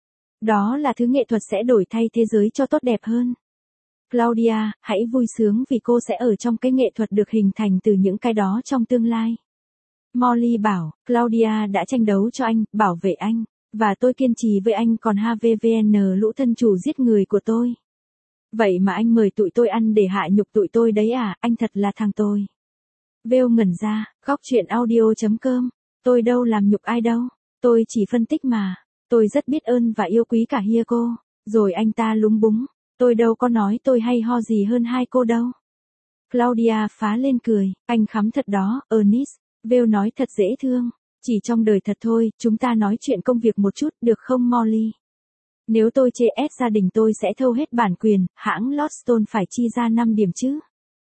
Đó là thứ nghệ thuật sẽ đổi thay thế giới cho tốt đẹp hơn. Claudia, hãy vui sướng vì cô sẽ ở trong cái nghệ thuật được hình thành từ những cái đó trong tương lai. Molly bảo, Claudia đã tranh đấu cho anh, bảo vệ anh, và tôi kiên trì với anh còn HVVN lũ thân chủ giết người của tôi. Vậy mà anh mời tụi tôi ăn để hạ nhục tụi tôi đấy à, anh thật là thằng tôi. Vêu ngẩn ra, góc truyện audio.com, tôi đâu làm nhục ai đâu, tôi chỉ phân tích mà, tôi rất biết ơn và yêu quý cả Hieko. Rồi anh ta lúng búng, tôi đâu có nói tôi hay ho gì hơn hai cô đâu. Claudia phá lên cười, anh khắm thật đó, Ernest. Vale nói thật dễ thương. Chỉ trong đời thật thôi, chúng ta nói chuyện công việc một chút, được không Molly? Nếu tôi chê ép gia đình tôi sẽ thâu hết bản quyền, hãng Lordstone phải chi ra 5 điểm chứ.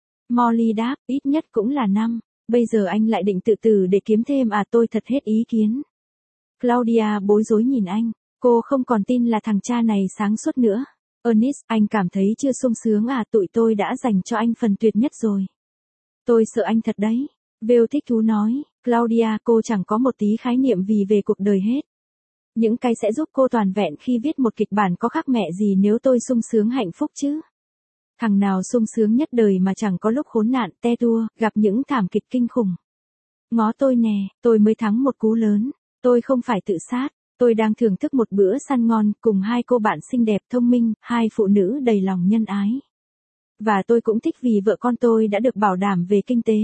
Molly đáp, ít nhất cũng là 5. Bây giờ anh lại định tự tử để kiếm thêm à, tôi thật hết ý kiến. Claudia bối rối nhìn anh, cô không còn tin là thằng cha này sáng suốt nữa. Ernest, anh cảm thấy chưa sung sướng à, tụi tôi đã dành cho anh phần tuyệt nhất rồi. Tôi sợ anh thật đấy. Vale thích thú nói, Claudia, cô chẳng có một tí khái niệm vì về cuộc đời hết. Những cái sẽ giúp cô toàn vẹn khi viết một kịch bản có khác mẹ gì nếu tôi sung sướng hạnh phúc chứ. Thằng nào sung sướng nhất đời mà chẳng có lúc khốn nạn, te tua, gặp những thảm kịch kinh khủng. Ngó tôi nè, tôi mới thắng một cú lớn. Tôi không phải tự sát, tôi đang thưởng thức một bữa săn ngon cùng 2 cô bạn xinh đẹp thông minh, 2 phụ nữ đầy lòng nhân ái. Và tôi cũng thích vì vợ con tôi đã được bảo đảm về kinh tế.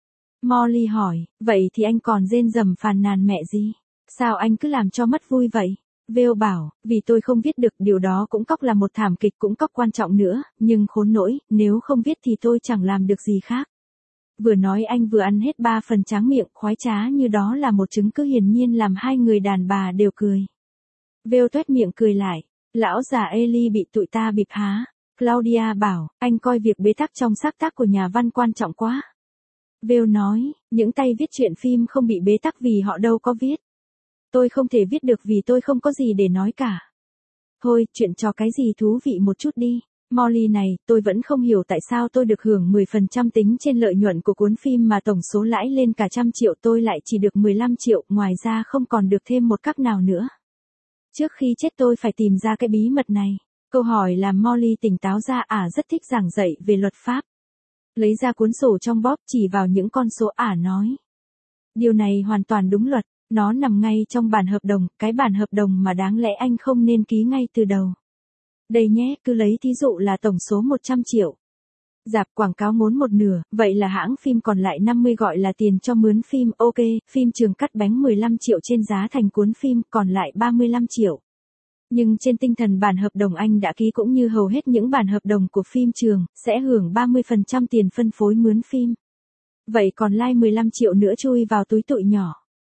Molly hỏi, vậy thì anh còn rên rầm phàn nàn mẹ gì? Sao anh cứ làm cho mất vui vậy? Vale bảo, vì tôi không viết được, điều đó cũng cóc là một thảm kịch cũng cóc quan trọng nữa, nhưng khốn nỗi, nếu không viết thì tôi chẳng làm được gì khác. Vừa nói anh vừa ăn hết 3 phần tráng miệng, khoái trá như đó là một chứng cứ hiển nhiên làm 2 người đàn bà đều cười. Vale tuét miệng cười lại, lão già Eli bị tụi ta bịp há. Claudia bảo, anh coi việc bế tắc trong sáng tác của nhà văn quan trọng quá. Vale nói, những tay viết truyện phim không bị bế tắc vì họ đâu có viết. Tôi không thể viết được vì tôi không có gì để nói cả. Thôi, chuyện cho cái gì thú vị một chút đi. Molly này, tôi vẫn không hiểu tại sao tôi được hưởng 10% tính trên lợi nhuận của cuốn phim mà tổng số lãi lên cả 100 triệu tôi lại chỉ được 15 triệu, ngoài ra không còn được thêm một cắc nào nữa. Trước khi chết tôi phải tìm ra cái bí mật này. Câu hỏi làm Molly tỉnh táo ra, rất thích giảng dạy về luật pháp. Lấy ra cuốn sổ trong bóp chỉ vào những con số, nói. Điều này hoàn toàn đúng luật, nó nằm ngay trong bản hợp đồng, cái bản hợp đồng mà đáng lẽ anh không nên ký ngay từ đầu. Đây nhé, cứ lấy thí dụ là tổng số 100 triệu. Rạp quảng cáo ngốn một nửa, vậy là hãng phim còn lại 50 gọi là tiền cho mướn phim, ok, phim trường cắt bánh 15 triệu trên giá thành cuốn phim, còn lại 35 triệu. Nhưng trên tinh thần bản hợp đồng anh đã ký cũng như hầu hết những bản hợp đồng của phim trường, sẽ hưởng 30% tiền phân phối mướn phim. Vậy còn lại 15 triệu nữa chui vào túi tụi nhỏ.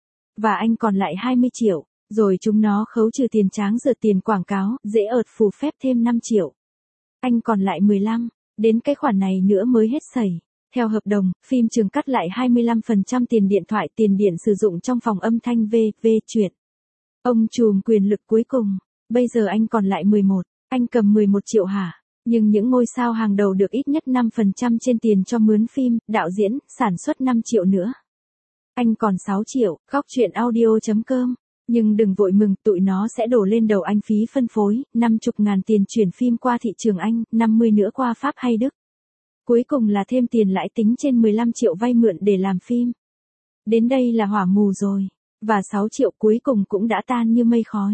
Và anh còn lại 20 triệu, rồi chúng nó khấu trừ tiền tráng dượt tiền quảng cáo, dễ ợt phù phép thêm 5 triệu. Anh còn lại 15, đến cái khoản này nữa mới hết sẩy. Theo hợp đồng, phim trường cắt lại 25% tiền điện thoại, tiền điện sử dụng trong phòng âm thanh v.v. chuyện. Ông trùm quyền lực cuối cùng. Bây giờ anh còn lại 11, anh cầm 11 triệu hả? Nhưng những ngôi sao hàng đầu được ít nhất 5% trên tiền cho mướn phim, đạo diễn, sản xuất 5 triệu nữa. Anh còn 6 triệu, góc chuyện audio.com. Nhưng đừng vội mừng, tụi nó sẽ đổ lên đầu anh phí phân phối, 50.000 tiền chuyển phim qua thị trường Anh, 50 nữa qua Pháp hay Đức. Cuối cùng là thêm tiền lãi tính trên 15 triệu vay mượn để làm phim. Đến đây là hỏa mù rồi. Và 6 triệu cuối cùng cũng đã tan như mây khói.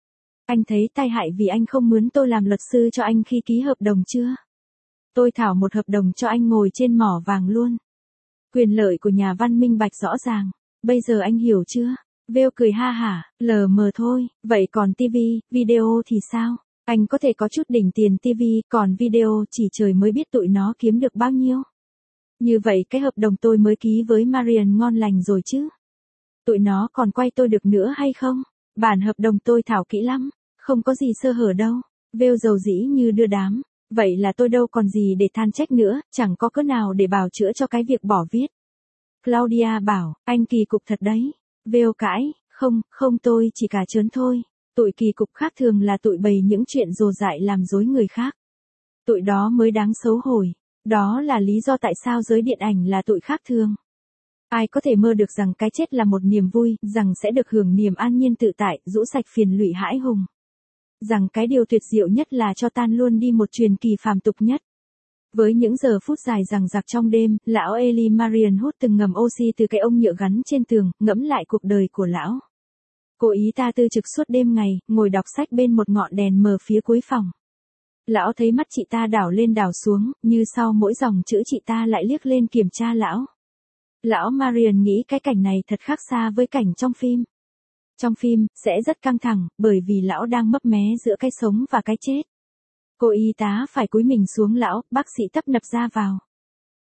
Anh thấy tai hại vì anh không mướn tôi làm luật sư cho anh khi ký hợp đồng chưa? Tôi thảo một hợp đồng cho anh ngồi trên mỏ vàng luôn. Quyền lợi của nhà văn minh bạch rõ ràng. Bây giờ anh hiểu chưa? Vale cười ha hả, lờ mờ thôi, vậy còn TV, video thì sao? Anh có thể có chút đỉnh tiền TV, còn video chỉ trời mới biết tụi nó kiếm được bao nhiêu. Như vậy cái hợp đồng tôi mới ký với Marian ngon lành rồi chứ? Tụi nó còn quay tôi được nữa hay không? Bản hợp đồng tôi thảo kỹ lắm, không có gì sơ hở đâu. Vale dầu dĩ như đưa đám. Vậy là tôi đâu còn gì để than trách nữa, chẳng có cớ nào để bào chữa cho cái việc bỏ viết. Claudia bảo, anh kỳ cục thật đấy. Vale cãi, không tôi chỉ cả trớn thôi. Tụi kỳ cục khác thường là tụi bày những chuyện rồ dại làm dối người khác. Tụi đó mới đáng xấu hổ. Đó là lý do tại sao giới điện ảnh là tụi khác thường. Ai có thể mơ được rằng cái chết là một niềm vui, rằng sẽ được hưởng niềm an nhiên tự tại, rũ sạch phiền lụy hãi hùng. Rằng cái điều tuyệt diệu nhất là cho tan luôn đi một truyền kỳ phàm tục nhất. Với những giờ phút dài dằng dặc trong đêm, lão Eli Marian hút từng ngầm oxy từ cái ông nhựa gắn trên tường, ngẫm lại cuộc đời của lão. Cô ý ta tư trực suốt đêm ngày, ngồi đọc sách bên một ngọn đèn mờ phía cuối phòng. Lão thấy mắt chị ta đảo lên đảo xuống, như sau mỗi dòng chữ chị ta lại liếc lên kiểm tra lão. Lão Marian nghĩ cái cảnh này thật khác xa với cảnh trong phim. Trong phim, sẽ rất căng thẳng, bởi vì lão đang mấp mé giữa cái sống và cái chết. Cô y tá phải cúi mình xuống lão, bác sĩ tấp nập ra vào.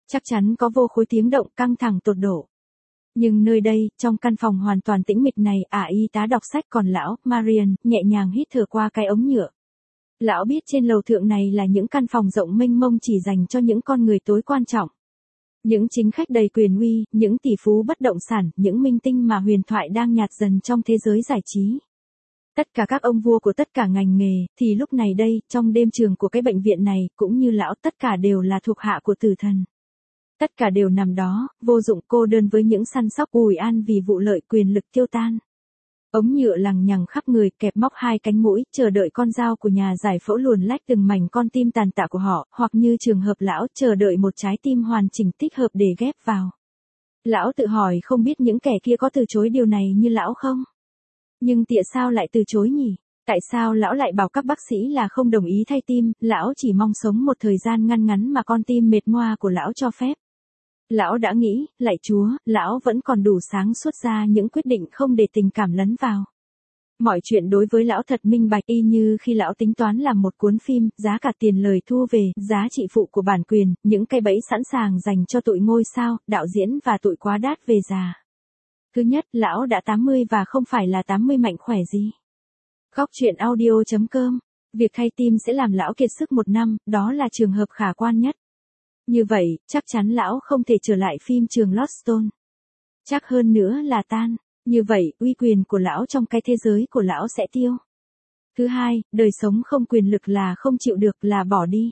Chắc chắn có vô khối tiếng động căng thẳng tột độ. Nhưng nơi đây, trong căn phòng hoàn toàn tĩnh mịch này, y tá đọc sách còn lão, Marian, nhẹ nhàng hít thở qua cái ống nhựa. Lão biết trên lầu thượng này là những căn phòng rộng mênh mông chỉ dành cho những con người tối quan trọng. Những chính khách đầy quyền uy, những tỷ phú bất động sản, những minh tinh mà huyền thoại đang nhạt dần trong thế giới giải trí. Tất cả các ông vua của tất cả ngành nghề, thì lúc này đây, trong đêm trường của cái bệnh viện này, cũng như lão, tất cả đều là thuộc hạ của tử thần. Tất cả đều nằm đó, vô dụng cô đơn với những săn sóc ủi an vì vụ lợi quyền lực tiêu tan. Ống nhựa lằng nhằng khắp người, kẹp móc hai cánh mũi, chờ đợi con dao của nhà giải phẫu luồn lách từng mảnh con tim tàn tạ của họ, hoặc như trường hợp lão, chờ đợi một trái tim hoàn chỉnh thích hợp để ghép vào. Lão tự hỏi không biết những kẻ kia có từ chối điều này như lão không? Nhưng tại sao lại từ chối nhỉ? Tại sao lão lại bảo các bác sĩ là không đồng ý thay tim, lão chỉ mong sống một thời gian ngăn ngắn mà con tim mệt moa của lão cho phép. Lão đã nghĩ, lạy Chúa, lão vẫn còn đủ sáng suốt ra những quyết định không để tình cảm lấn vào. Mọi chuyện đối với lão thật minh bạch, y như khi lão tính toán làm một cuốn phim, giá cả tiền lời thu về, giá trị phụ của bản quyền, những cây bẫy sẵn sàng dành cho tụi ngôi sao, đạo diễn và tụi quá đát về già. Thứ nhất, lão đã 80 và không phải là 80 mạnh khỏe gì. Góc truyện audio.com. Việc thay tim sẽ làm lão kiệt sức 1 năm, đó là trường hợp khả quan nhất. Như vậy, chắc chắn lão không thể trở lại phim trường Lost. Chắc hơn nữa là tan. Như vậy, uy quyền của lão trong cái thế giới của lão sẽ tiêu. Thứ hai, đời sống không quyền lực là không chịu được, là bỏ đi.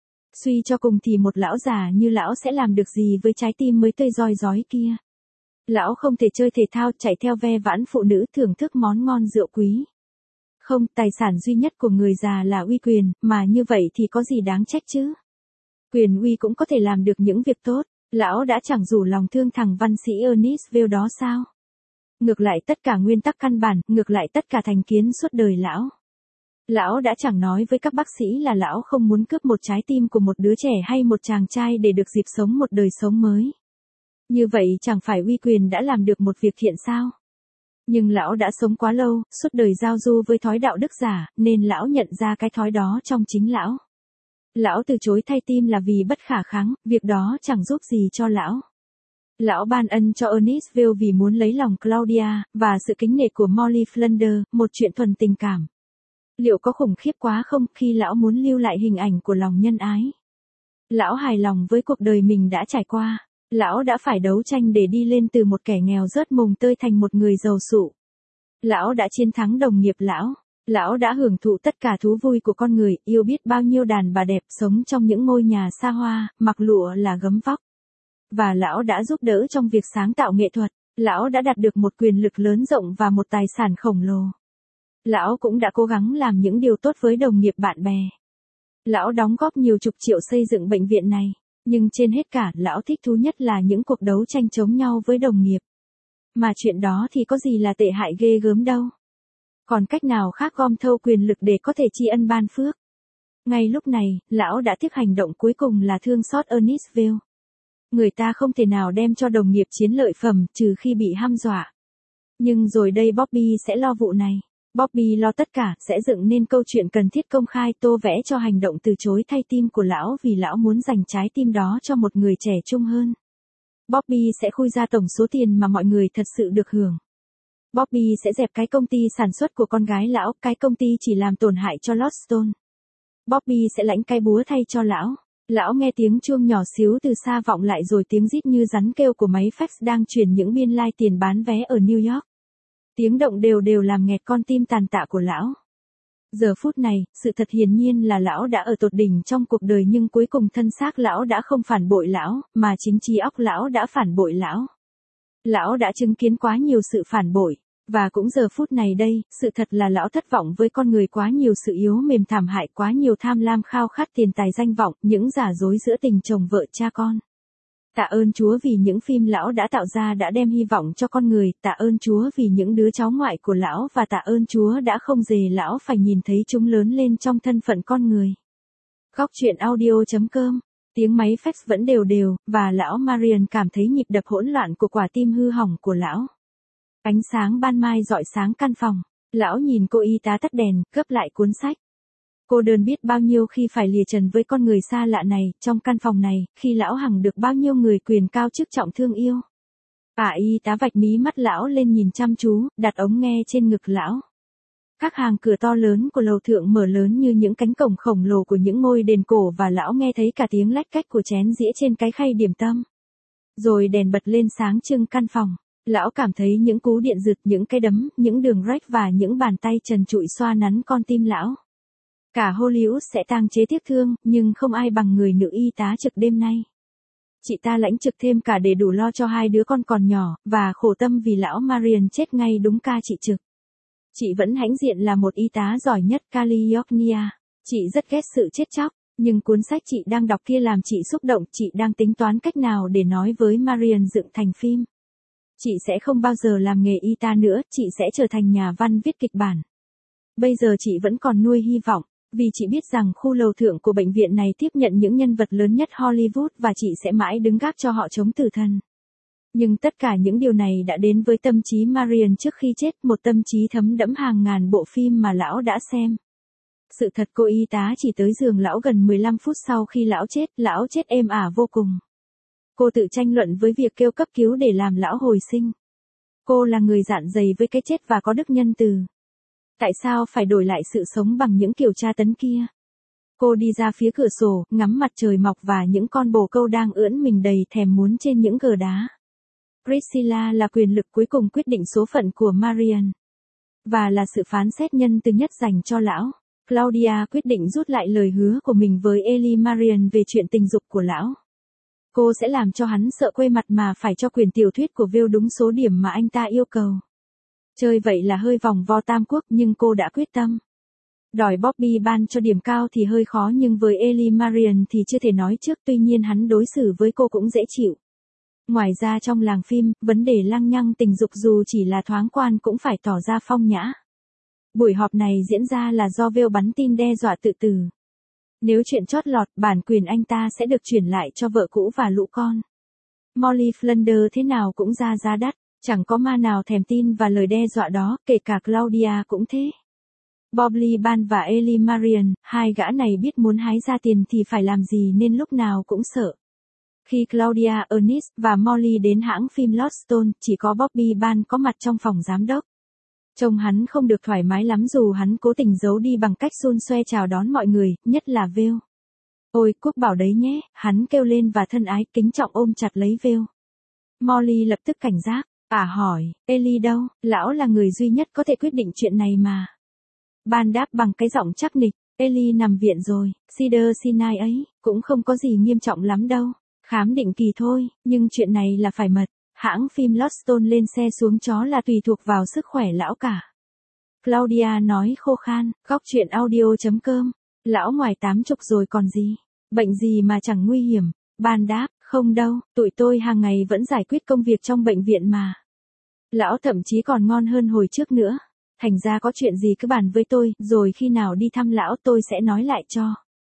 Suy cho cùng thì một lão già như lão sẽ làm được gì với trái tim mới tươi roi rói kia. Lão không thể chơi thể thao, chạy theo ve vãn phụ nữ thưởng thức món ngon rượu quý. Không, tài sản duy nhất của người già là uy quyền, mà như vậy thì có gì đáng trách chứ? Quyền uy cũng có thể làm được những việc tốt, lão đã chẳng rủ lòng thương thằng văn sĩ Ernest đó sao? Ngược lại tất cả nguyên tắc căn bản, ngược lại tất cả thành kiến suốt đời lão. Lão đã chẳng nói với các bác sĩ là lão không muốn cướp một trái tim của một đứa trẻ hay một chàng trai để được dịp sống một đời sống mới. Như vậy chẳng phải uy quyền đã làm được một việc thiện sao? Nhưng lão đã sống quá lâu, suốt đời giao du với thói đạo đức giả, nên lão nhận ra cái thói đó trong chính lão. Lão từ chối thay tim là vì bất khả kháng, việc đó chẳng giúp gì cho lão. Lão ban ân cho Ernest vì muốn lấy lòng Claudia, và sự kính nể của Molly Flanders, một chuyện thuần tình cảm. Liệu có khủng khiếp quá không khi lão muốn lưu lại hình ảnh của lòng nhân ái? Lão hài lòng với cuộc đời mình đã trải qua. Lão đã phải đấu tranh để đi lên từ một kẻ nghèo rớt mồng tơi thành một người giàu sụ. Lão đã chiến thắng đồng nghiệp lão. Lão đã hưởng thụ tất cả thú vui của con người, yêu biết bao nhiêu đàn bà đẹp, sống trong những ngôi nhà xa hoa, mặc lụa là gấm vóc. Và lão đã giúp đỡ trong việc sáng tạo nghệ thuật. Lão đã đạt được một quyền lực lớn rộng và một tài sản khổng lồ. Lão cũng đã cố gắng làm những điều tốt với đồng nghiệp bạn bè. Lão đóng góp nhiều chục triệu xây dựng bệnh viện này. Nhưng trên hết cả, lão thích thú nhất là những cuộc đấu tranh chống nhau với đồng nghiệp. Mà chuyện đó thì có gì là tệ hại ghê gớm đâu. Còn cách nào khác gom thâu quyền lực để có thể tri ân ban phước. Ngay lúc này, lão đã tiếc hành động cuối cùng là thương xót Ernest. Người ta không thể nào đem cho đồng nghiệp chiến lợi phẩm, trừ khi bị hăm dọa. Nhưng rồi đây Bobby sẽ lo vụ này. Bobby lo tất cả, sẽ dựng nên câu chuyện cần thiết công khai tô vẽ cho hành động từ chối thay tim của lão vì lão muốn dành trái tim đó cho một người trẻ trung hơn. Bobby sẽ khui ra tổng số tiền mà mọi người thật sự được hưởng. Bobby sẽ dẹp cái công ty sản xuất của con gái lão, cái công ty chỉ làm tổn hại cho Lost. Bobby sẽ lãnh cái búa thay cho lão. Lão nghe tiếng chuông nhỏ xíu từ xa vọng lại rồi tiếng rít như rắn kêu của máy fax đang chuyển những biên lai tiền bán vé ở New York. Tiếng động đều làm nghẹt con tim tàn tạ của lão. Giờ phút này, sự thật hiển nhiên là lão đã ở tột đỉnh trong cuộc đời nhưng cuối cùng thân xác lão đã không phản bội lão, mà chính trí óc lão đã phản bội lão. Lão đã chứng kiến quá nhiều sự phản bội, và cũng giờ phút này đây, sự thật là lão thất vọng với con người quá nhiều sự yếu mềm thảm hại quá nhiều tham lam khao khát tiền tài danh vọng, những giả dối giữa tình chồng vợ cha con. Tạ ơn Chúa vì những phim lão đã tạo ra đã đem hy vọng cho con người, tạ ơn Chúa vì những đứa cháu ngoại của lão và tạ ơn Chúa đã không dề lão phải nhìn thấy chúng lớn lên trong thân phận con người. Góc truyện audio.com. Tiếng máy fax vẫn đều, và lão Marian cảm thấy nhịp đập hỗn loạn của quả tim hư hỏng của lão. Ánh sáng ban mai rọi sáng căn phòng. Lão nhìn cô y tá tắt đèn, gấp lại cuốn sách. Cô đơn biết bao nhiêu khi phải lìa trần với con người xa lạ này, trong căn phòng này, khi lão Hằng được bao nhiêu người quyền cao chức trọng thương yêu. Y tá vạch mí mắt lão lên nhìn chăm chú, đặt ống nghe trên ngực lão. Các hàng cửa to lớn của lầu thượng mở lớn như những cánh cổng khổng lồ của những ngôi đền cổ và lão nghe thấy cả tiếng lách cách của chén dĩa trên cái khay điểm tâm. Rồi đèn bật lên sáng trưng căn phòng. Lão cảm thấy những cú điện giật, những cái đấm, những đường rách và những bàn tay trần trụi xoa nắn con tim lão. Cả Hollywood sẽ tang chế tiếc thương, nhưng không ai bằng người nữ y tá trực đêm nay. Chị ta lãnh trực thêm cả để đủ lo cho hai đứa con còn nhỏ, và khổ tâm vì lão Marion chết ngay đúng ca chị trực. Chị vẫn hãnh diện là một y tá giỏi nhất California. Chị rất ghét sự chết chóc, nhưng cuốn sách chị đang đọc kia làm chị xúc động. Chị đang tính toán cách nào để nói với Marion dựng thành phim. Chị sẽ không bao giờ làm nghề y tá nữa, chị sẽ trở thành nhà văn viết kịch bản. Bây giờ chị vẫn còn nuôi hy vọng, vì chị biết rằng khu lầu thượng của bệnh viện này tiếp nhận những nhân vật lớn nhất Hollywood và chị sẽ mãi đứng gác cho họ chống tử thần. Nhưng tất cả những điều này đã đến với tâm trí Marion trước khi chết, một tâm trí thấm đẫm hàng ngàn bộ phim mà lão đã xem. Sự thật cô y tá chỉ tới giường lão gần 15 phút sau khi lão chết êm ả vô cùng. Cô tự tranh luận với việc kêu cấp cứu để làm lão hồi sinh. Cô là người dạn dày với cái chết và có đức nhân từ. Tại sao phải đổi lại sự sống bằng những kiểu tra tấn kia? Cô đi ra phía cửa sổ, ngắm mặt trời mọc và những con bồ câu đang ưỡn mình đầy thèm muốn trên những gờ đá. Priscilla là quyền lực cuối cùng quyết định số phận của Marion. Và là sự phán xét nhân từ nhất dành cho lão. Claudia quyết định rút lại lời hứa của mình với Ellie Marion về chuyện tình dục của lão. Cô sẽ làm cho hắn sợ quay mặt mà phải cho quyền tiểu thuyết của Will đúng số điểm mà anh ta yêu cầu. Chơi vậy là hơi vòng vo tam quốc nhưng cô đã quyết tâm. Đòi Bobby ban cho điểm cao thì hơi khó nhưng với Ellie Marion thì chưa thể nói trước, tuy nhiên hắn đối xử với cô cũng dễ chịu. Ngoài ra trong làng phim, vấn đề lăng nhăng tình dục dù chỉ là thoáng quan cũng phải tỏ ra phong nhã. Buổi họp này diễn ra là do Will bắn tin đe dọa tự tử. Nếu chuyện chót lọt, bản quyền anh ta sẽ được chuyển lại cho vợ cũ và lũ con. Molly Flanders thế nào cũng ra giá đắt, chẳng có ma nào thèm tin và lời đe dọa đó, kể cả Claudia cũng thế. Bobby Ban và Ellie Marion, hai gã này biết muốn hái ra tiền thì phải làm gì nên lúc nào cũng sợ. Khi Claudia, Ernest và Molly đến hãng phim Lordstone, chỉ có Bobby Ban có mặt trong phòng giám đốc. Trông hắn không được thoải mái lắm dù hắn cố tình giấu đi bằng cách xun xoe chào đón mọi người, nhất là Will. Ôi, Cúc bảo đấy nhé, hắn kêu lên và thân ái kính trọng ôm chặt lấy Will. Molly lập tức cảnh giác, hỏi, Ellie đâu, lão là người duy nhất có thể quyết định chuyện này mà. Ban đáp bằng cái giọng chắc nịch, Ellie nằm viện rồi, Cedar Sinai ấy, cũng không có gì nghiêm trọng lắm đâu, khám định kỳ thôi, nhưng chuyện này là phải mật. Hãng phim Lordstone lên xe xuống chó là tùy thuộc vào sức khỏe lão cả. Claudia nói khô khan, góc truyện audio.com. Lão ngoài 80 rồi còn gì? Bệnh gì mà chẳng nguy hiểm? Ban đáp, không đâu, tụi tôi hàng ngày vẫn giải quyết công việc trong bệnh viện mà. Lão thậm chí còn ngon hơn hồi trước nữa. Thành ra có chuyện gì cứ bàn với tôi, rồi khi nào đi thăm lão tôi sẽ nói lại cho.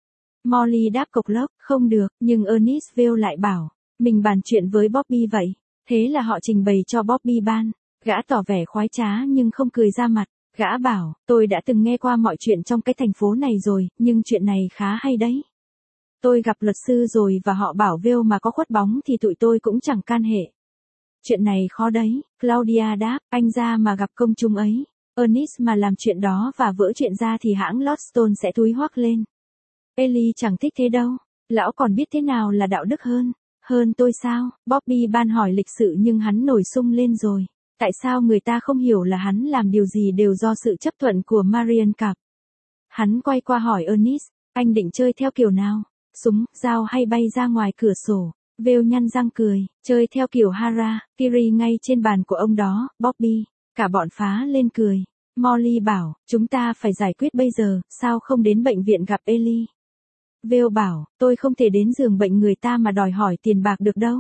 Molly đáp cộc lốc, không được, nhưng Ernest Will lại bảo, mình bàn chuyện với Bobby vậy. Thế là họ trình bày cho Bobby Ban. Gã tỏ vẻ khoái trá nhưng không cười ra mặt. Gã bảo, tôi đã từng nghe qua mọi chuyện trong cái thành phố này rồi, nhưng chuyện này khá hay đấy. Tôi gặp luật sư rồi và họ bảo Will mà có khuất bóng thì tụi tôi cũng chẳng can hệ. Chuyện này khó đấy, Claudia đáp, anh ra mà gặp công chúng ấy. Ernest mà làm chuyện đó và vỡ chuyện ra thì hãng Lordstone sẽ thúi hoắc lên. Ellie chẳng thích thế đâu, lão còn biết thế nào là đạo đức hơn. Hơn tôi sao? Bobby Ban hỏi lịch sự nhưng hắn nổi sung lên rồi. Tại sao người ta không hiểu là hắn làm điều gì đều do sự chấp thuận của Marion Cặp? Hắn quay qua hỏi Ernest, anh định chơi theo kiểu nào? Súng, dao hay bay ra ngoài cửa sổ? Will nhăn răng cười, chơi theo kiểu Hara, Kiri ngay trên bàn của ông đó, Bobby. Cả bọn phá lên cười. Molly bảo, chúng ta phải giải quyết bây giờ, sao không đến bệnh viện gặp Ellie? Will bảo, tôi không thể đến giường bệnh người ta mà đòi hỏi tiền bạc được đâu.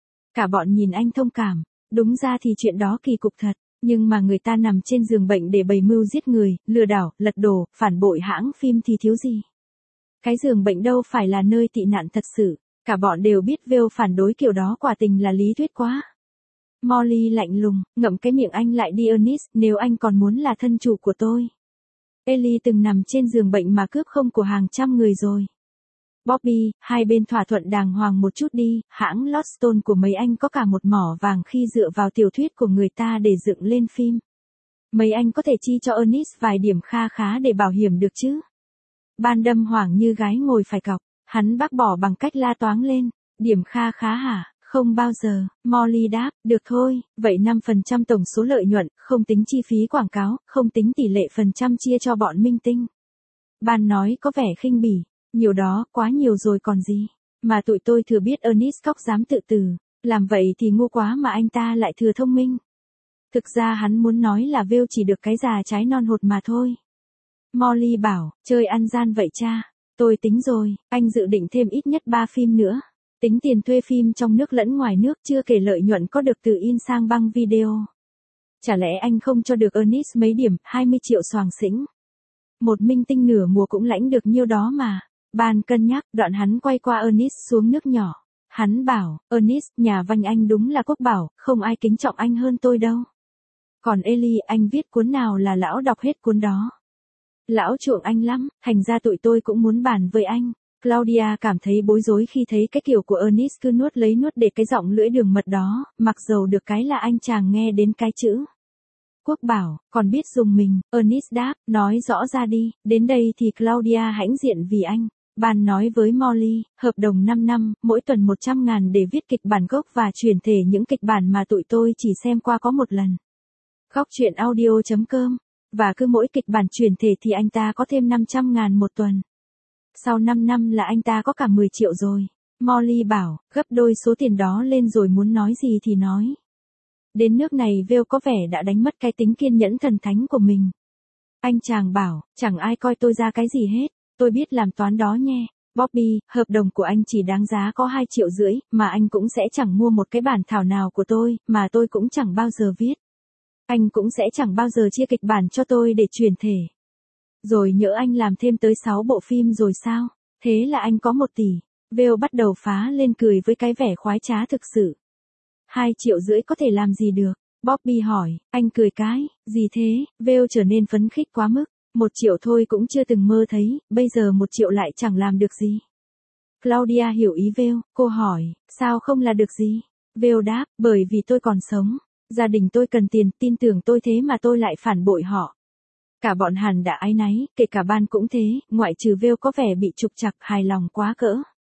Cả bọn nhìn anh thông cảm, đúng ra thì chuyện đó kỳ cục thật, nhưng mà người ta nằm trên giường bệnh để bày mưu giết người, lừa đảo, lật đổ, phản bội hãng phim thì thiếu gì. Cái giường bệnh đâu phải là nơi tị nạn thật sự, cả bọn đều biết Will phản đối kiểu đó quả tình là lý thuyết quá. Molly lạnh lùng, ngậm cái miệng anh lại đi Ernest, nếu anh còn muốn là thân chủ của tôi. Ellie từng nằm trên giường bệnh mà cướp không của hàng trăm người rồi. Bobby, hai bên thỏa thuận đàng hoàng một chút đi, hãng Lordstone của mấy anh có cả một mỏ vàng khi dựa vào tiểu thuyết của người ta để dựng lên phim. Mấy anh có thể chi cho Ernest vài điểm kha khá để bảo hiểm được chứ? Ban đâm hoảng như gái ngồi phải cọc, hắn bác bỏ bằng cách la toáng lên, điểm kha khá hả? Không bao giờ, Molly đáp, được thôi, vậy 5% tổng số lợi nhuận, không tính chi phí quảng cáo, không tính tỷ lệ phần trăm chia cho bọn minh tinh. Ban nói có vẻ khinh bỉ, nhiều đó, quá nhiều rồi còn gì. Mà tụi tôi thừa biết Ernest Cox dám tự tử, làm vậy thì ngu quá mà anh ta lại thừa thông minh. Thực ra hắn muốn nói là Vale chỉ được cái già trái non hột mà thôi. Molly bảo, chơi ăn gian vậy cha, tôi tính rồi, anh dự định thêm ít nhất 3 phim nữa. Tính tiền thuê phim trong nước lẫn ngoài nước chưa kể lợi nhuận có được từ in sang băng video. Chả lẽ anh không cho được Ernest mấy điểm, 20 triệu xoàng xĩnh. Một minh tinh nửa mùa cũng lãnh được nhiêu đó mà. Ban cân nhắc, đoạn hắn quay qua Ernest xuống nước nhỏ. Hắn bảo, Ernest, nhà văn anh đúng là quốc bảo, không ai kính trọng anh hơn tôi đâu. Còn Ellie, anh viết cuốn nào là lão đọc hết cuốn đó. Lão chuộng anh lắm, thành ra tụi tôi cũng muốn bàn với anh. Claudia cảm thấy bối rối khi thấy cái kiểu của Ernest cứ nuốt lấy nuốt để cái giọng lưỡi đường mật đó, mặc dầu được cái là anh chàng nghe đến cái chữ quốc bảo, còn biết dùng mình, Ernest đáp, nói rõ ra đi, đến đây thì Claudia hãnh diện vì anh. Ban nói với Molly, hợp đồng 5 năm, mỗi tuần 100.000 để viết kịch bản gốc và chuyển thể những kịch bản mà tụi tôi chỉ xem qua có một lần. Góc truyện audio.com, và cứ mỗi kịch bản chuyển thể thì anh ta có thêm 500.000 một tuần. Sau 5 năm là anh ta có cả 10 triệu rồi. Molly bảo, gấp đôi số tiền đó lên rồi muốn nói gì thì nói. Đến nước này Vale có vẻ đã đánh mất cái tính kiên nhẫn thần thánh của mình. Anh chàng bảo, chẳng ai coi tôi ra cái gì hết, tôi biết làm toán đó nhé. Bobby, hợp đồng của anh chỉ đáng giá có 2,5 triệu, mà anh cũng sẽ chẳng mua một cái bản thảo nào của tôi, mà tôi cũng chẳng bao giờ viết. Anh cũng sẽ chẳng bao giờ chia kịch bản cho tôi để chuyển thể. Rồi nhỡ anh làm thêm tới 6 bộ phim rồi sao? Thế là anh có 1 tỷ. Vale bắt đầu phá lên cười với cái vẻ khoái trá thực sự. 2,5 triệu có thể làm gì được? Bobby hỏi, anh cười cái, gì thế? Vale trở nên phấn khích quá mức. 1 triệu thôi cũng chưa từng mơ thấy, bây giờ 1 triệu lại chẳng làm được gì. Claudia hiểu ý Vale, cô hỏi, sao không là được gì? Vale đáp, bởi vì tôi còn sống. Gia đình tôi cần tiền, tin tưởng tôi thế mà tôi lại phản bội họ. Cả bọn Hàn đã áy náy, kể cả Ban cũng thế, ngoại trừ Vale có vẻ bị trục trặc, hài lòng quá cỡ.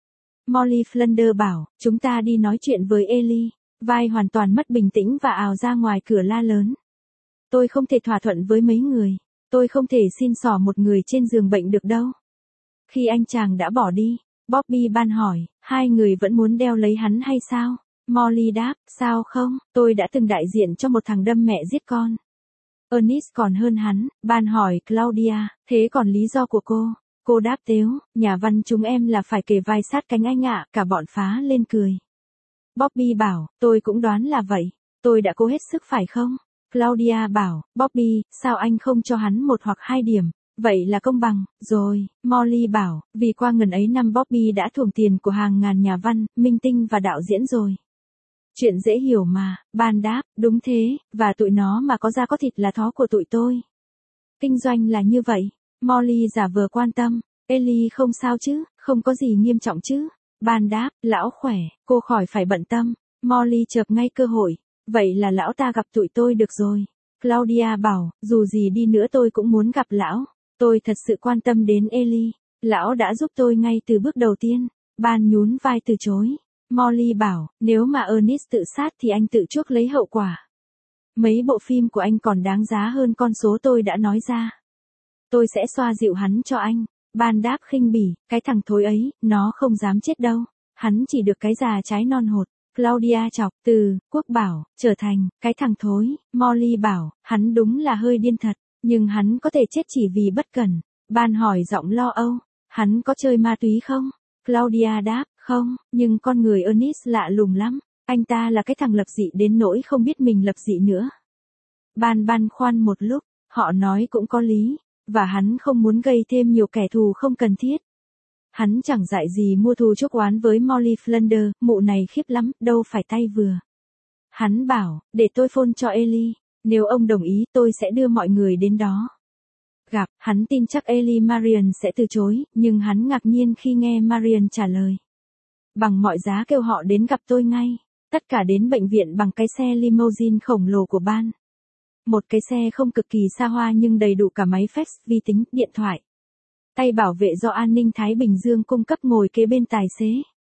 Molly Flanders bảo, chúng ta đi nói chuyện với Ellie. Vai hoàn toàn mất bình tĩnh và ào ra ngoài cửa la lớn. Tôi không thể thỏa thuận với mấy người. Tôi không thể xin xỏ một người trên giường bệnh được đâu. Khi anh chàng đã bỏ đi, Bobby Ban hỏi, hai người vẫn muốn đeo lấy hắn hay sao? Molly đáp, sao không, tôi đã từng đại diện cho một thằng đâm mẹ giết con. Ernest còn hơn hắn. Ban hỏi Claudia, thế còn lý do của cô? Cô đáp tếu, nhà văn chúng em là phải kề vai sát cánh anh ạ, cả bọn phá lên cười. Bobby bảo, tôi cũng đoán là vậy. Tôi đã cố hết sức phải không? Claudia bảo, Bobby, sao anh không cho hắn 1 hoặc 2 điểm? Vậy là công bằng, rồi. Molly bảo, vì qua ngần ấy năm Bobby đã thuồng tiền của hàng ngàn nhà văn, minh tinh và đạo diễn rồi. Chuyện dễ hiểu mà. Ban đáp, đúng thế, và tụi nó mà có da có thịt là thó của tụi tôi. Kinh doanh là như vậy. Molly giả vờ quan tâm. Ellie không sao chứ, không có gì nghiêm trọng chứ? Ban đáp, lão khỏe, cô khỏi phải bận tâm. Molly chợp ngay cơ hội. Vậy là lão ta gặp tụi tôi được rồi. Claudia bảo, dù gì đi nữa tôi cũng muốn gặp lão. Tôi thật sự quan tâm đến Ellie. Lão đã giúp tôi ngay từ bước đầu tiên. Ban nhún vai từ chối. Molly bảo, nếu mà Ernest tự sát thì anh tự chuốc lấy hậu quả. Mấy bộ phim của anh còn đáng giá hơn con số tôi đã nói ra. Tôi sẽ xoa dịu hắn cho anh. Ban đáp khinh bỉ, cái thằng thối ấy, nó không dám chết đâu. Hắn chỉ được cái già trái non hột. Claudia chọc, từ, quốc bảo, trở thành, cái thằng thối. Molly bảo, hắn đúng là hơi điên thật, nhưng hắn có thể chết chỉ vì bất cẩn. Ban hỏi giọng lo âu, hắn có chơi ma túy không? Claudia đáp, không, nhưng con người Ernest lạ lùng lắm. Anh ta là cái thằng lập dị đến nỗi không biết mình lập dị nữa. Ban băn khoăn một lúc, họ nói cũng có lý, và hắn không muốn gây thêm nhiều kẻ thù không cần thiết. Hắn chẳng dại gì mua thù chuốc oán với Molly Flanders, mụ này khiếp lắm, đâu phải tay vừa. Hắn bảo, để tôi phone cho Ellie, nếu ông đồng ý tôi sẽ đưa mọi người đến đó. Gặp, hắn tin chắc Ellie Marion sẽ từ chối, nhưng hắn ngạc nhiên khi nghe Marion trả lời. Bằng mọi giá kêu họ đến gặp tôi ngay. Tất cả đến bệnh viện bằng cái xe limousine khổng lồ của ban. Một cái xe không cực kỳ xa hoa nhưng đầy đủ cả máy fax, vi tính, điện thoại. Tay bảo vệ do An ninh Thái Bình Dương cung cấp ngồi kế bên tài xế.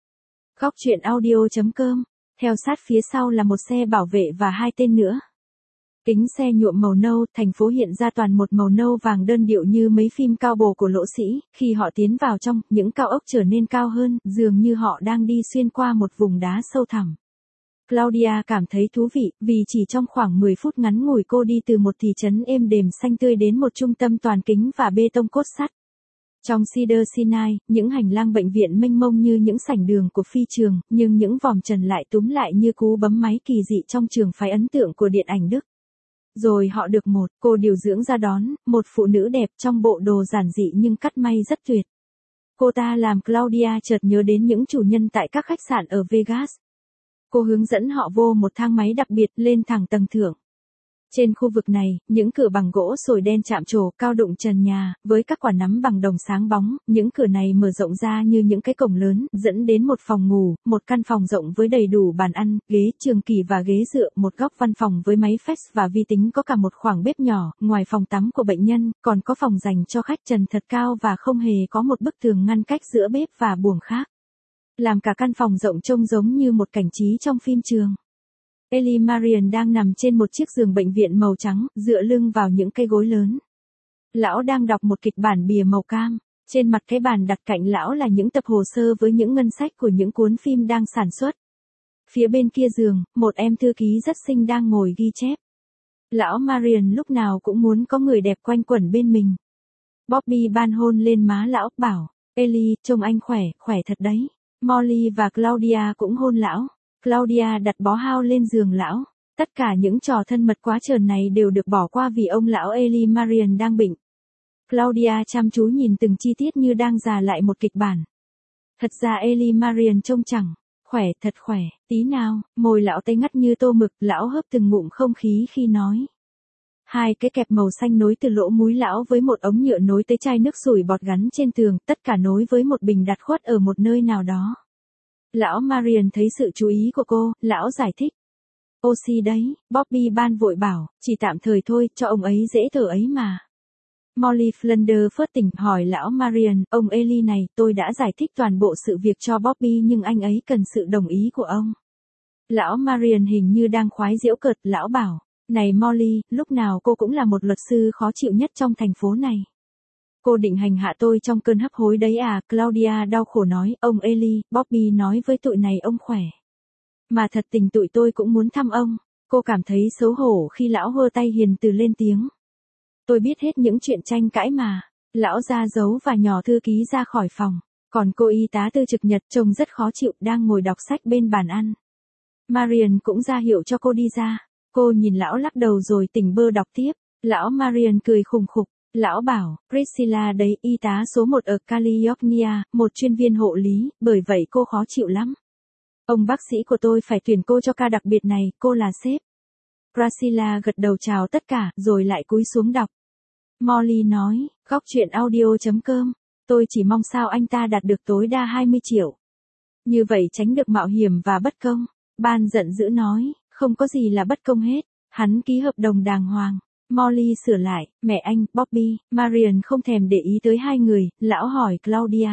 Góc chuyện audio.com. Theo sát phía sau là một xe bảo vệ và 2 tên nữa. Kính xe nhuộm màu nâu, thành phố hiện ra toàn một màu nâu vàng đơn điệu như mấy phim cao bồ của Lỗ Sĩ. Khi họ tiến vào trong, những cao ốc trở nên cao hơn, dường như họ đang đi xuyên qua một vùng đá sâu thẳm. Claudia cảm thấy thú vị, vì chỉ trong khoảng 10 phút ngắn ngủi cô đi từ một thị trấn êm đềm xanh tươi đến một trung tâm toàn kính và bê tông cốt sắt. Trong Cedar Sinai, những hành lang bệnh viện mênh mông như những sảnh đường của phi trường, nhưng những vòm trần lại túm lại như cú bấm máy kỳ dị trong trường phái ấn tượng của điện ảnh Đức. Rồi họ được một cô điều dưỡng ra đón, một phụ nữ đẹp trong bộ đồ giản dị nhưng cắt may rất tuyệt. Cô ta làm Claudia chợt nhớ đến những chủ nhân tại các khách sạn ở Vegas. Cô hướng dẫn họ vô một thang máy đặc biệt lên thẳng tầng thượng. Trên khu vực này, những cửa bằng gỗ sồi đen chạm trổ cao đụng trần nhà, với các quả nắm bằng đồng sáng bóng, những cửa này mở rộng ra như những cái cổng lớn, dẫn đến một phòng ngủ, một căn phòng rộng với đầy đủ bàn ăn, ghế trường kỳ và ghế dựa, một góc văn phòng với máy fax và vi tính có cả một khoảng bếp nhỏ, ngoài phòng tắm của bệnh nhân, còn có phòng dành cho khách trần thật cao và không hề có một bức tường ngăn cách giữa bếp và buồng khác. Làm cả căn phòng rộng trông giống như một cảnh trí trong phim trường. Ellie Marion đang nằm trên một chiếc giường bệnh viện màu trắng, dựa lưng vào những cây gối lớn. Lão đang đọc một kịch bản bìa màu cam. Trên mặt cái bàn đặt cạnh lão là những tập hồ sơ với những ngân sách của những cuốn phim đang sản xuất. Phía bên kia giường, một em thư ký rất xinh đang ngồi ghi chép. Lão Marion lúc nào cũng muốn có người đẹp quanh quẩn bên mình. Bobby ban hôn lên má lão, bảo, Ellie, trông anh khỏe, khỏe thật đấy. Molly và Claudia cũng hôn lão. Claudia đặt bó hao lên giường lão. Tất cả những trò thân mật quá trớn này đều được bỏ qua vì ông lão Ellie Marion đang bệnh. Claudia chăm chú nhìn từng chi tiết như đang già lại một kịch bản. Thật ra Ellie Marion trông chẳng khỏe, thật khỏe, tí nào, môi lão tái ngắt như tô mực, lão hớp từng ngụm không khí khi nói. 2 cái kẹp màu xanh nối từ lỗ mũi lão với một ống nhựa nối tới chai nước sủi bọt gắn trên tường, tất cả nối với một bình đặt khuất ở một nơi nào đó. Lão Marion thấy sự chú ý của cô, lão giải thích. Oxy đấy, Bobby ban vội bảo, chỉ tạm thời thôi, cho ông ấy dễ thở ấy mà. Molly Flanders phớt tỉnh hỏi lão Marion, ông Ellie này, tôi đã giải thích toàn bộ sự việc cho Bobby nhưng anh ấy cần sự đồng ý của ông. Lão Marion hình như đang khoái giễu cợt, lão bảo, này Molly, lúc nào cô cũng là một luật sư khó chịu nhất trong thành phố này. Cô định hành hạ tôi trong cơn hấp hối đấy à, Claudia đau khổ nói, ông Ellie, Bobby nói với tụi này ông khỏe. Mà thật tình tụi tôi cũng muốn thăm ông. Cô cảm thấy xấu hổ khi lão hơ tay hiền từ lên tiếng. Tôi biết hết những chuyện tranh cãi mà. Lão ra dấu và nhỏ thư ký ra khỏi phòng. Còn cô y tá tư trực nhật trông rất khó chịu đang ngồi đọc sách bên bàn ăn. Marion cũng ra hiệu cho cô đi ra. Cô nhìn lão lắc đầu rồi tỉnh bơ đọc tiếp. Lão Marion cười khùng khục. Lão bảo, Priscilla đấy, y tá số 1 ở California, một chuyên viên hộ lý, bởi vậy cô khó chịu lắm. Ông bác sĩ của tôi phải tuyển cô cho ca đặc biệt này, cô là sếp. Priscilla gật đầu chào tất cả, rồi lại cúi xuống đọc. Molly nói, góc chuyện audio.com, tôi chỉ mong sao anh ta đạt được tối đa 20 triệu. Như vậy tránh được mạo hiểm và bất công. Ban giận dữ nói, không có gì là bất công hết, hắn ký hợp đồng đàng hoàng. Molly sửa lại, mẹ anh, Bobby, Marion không thèm để ý tới 2 người, lão hỏi Claudia.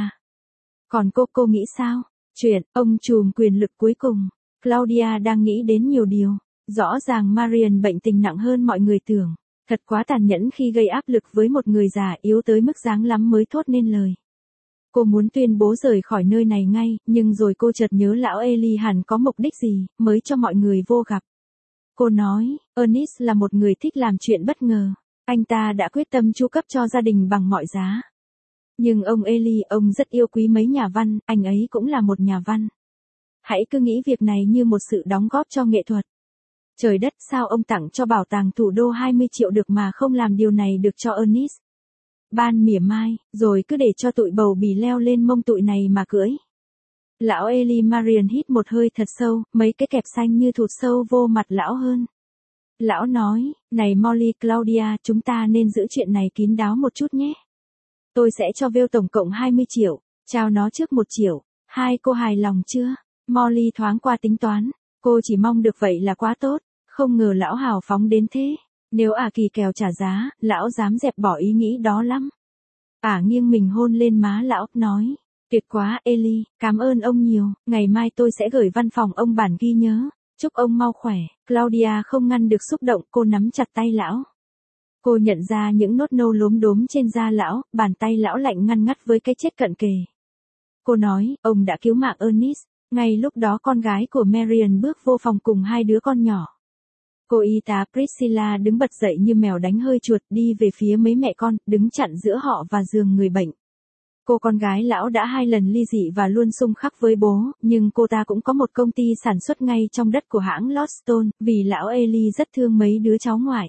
Còn cô nghĩ sao? Chuyện, ông trùm quyền lực cuối cùng. Claudia đang nghĩ đến nhiều điều. Rõ ràng Marion bệnh tình nặng hơn mọi người tưởng. Thật quá tàn nhẫn khi gây áp lực với một người già yếu tới mức dáng lắm mới thốt nên lời. Cô muốn tuyên bố rời khỏi nơi này ngay, nhưng rồi cô chợt nhớ lão Ellie hẳn có mục đích gì, mới cho mọi người vô gặp. Cô nói, Ernest là một người thích làm chuyện bất ngờ. Anh ta đã quyết tâm chu cấp cho gia đình bằng mọi giá. Nhưng ông Ellie, ông rất yêu quý mấy nhà văn, anh ấy cũng là một nhà văn. Hãy cứ nghĩ việc này như một sự đóng góp cho nghệ thuật. Trời đất, sao ông tặng cho bảo tàng thủ đô 20 triệu được mà không làm điều này được cho Ernest? Ban mỉa mai, rồi cứ để cho tụi bầu bì leo lên mông tụi này mà cưỡi. Lão Ellie Marion hít một hơi thật sâu, mấy cái kẹp xanh như thụt sâu vô mặt lão hơn. Lão nói, này Molly, Claudia, chúng ta nên giữ chuyện này kín đáo một chút nhé. Tôi sẽ cho Will tổng cộng 20 triệu, trao nó trước 1 triệu. Hai cô hài lòng chưa? Molly thoáng qua tính toán, cô chỉ mong được vậy là quá tốt, không ngờ lão hào phóng đến thế. Nếu kỳ kèo trả giá, lão dám dẹp bỏ ý nghĩ đó lắm. Nghiêng mình hôn lên má lão, nói, tuyệt quá Ellie, cảm ơn ông nhiều, ngày mai tôi sẽ gửi văn phòng ông bản ghi nhớ, chúc ông mau khỏe. Claudia không ngăn được xúc động, cô nắm chặt tay lão. Cô nhận ra những nốt nâu lốm đốm trên da lão, bàn tay lão lạnh ngăn ngắt với cái chết cận kề. Cô nói, ông đã cứu mạng Ernest. Ngay lúc đó con gái của Marian bước vô phòng cùng hai đứa con nhỏ. Cô y tá Priscilla đứng bật dậy như mèo đánh hơi chuột đi về phía mấy mẹ con, đứng chặn giữa họ và giường người bệnh. Cô con gái lão đã 2 lần ly dị và luôn xung khắc với bố, nhưng cô ta cũng có một công ty sản xuất ngay trong đất của hãng Lordstone, vì lão Eli rất thương mấy đứa cháu ngoại.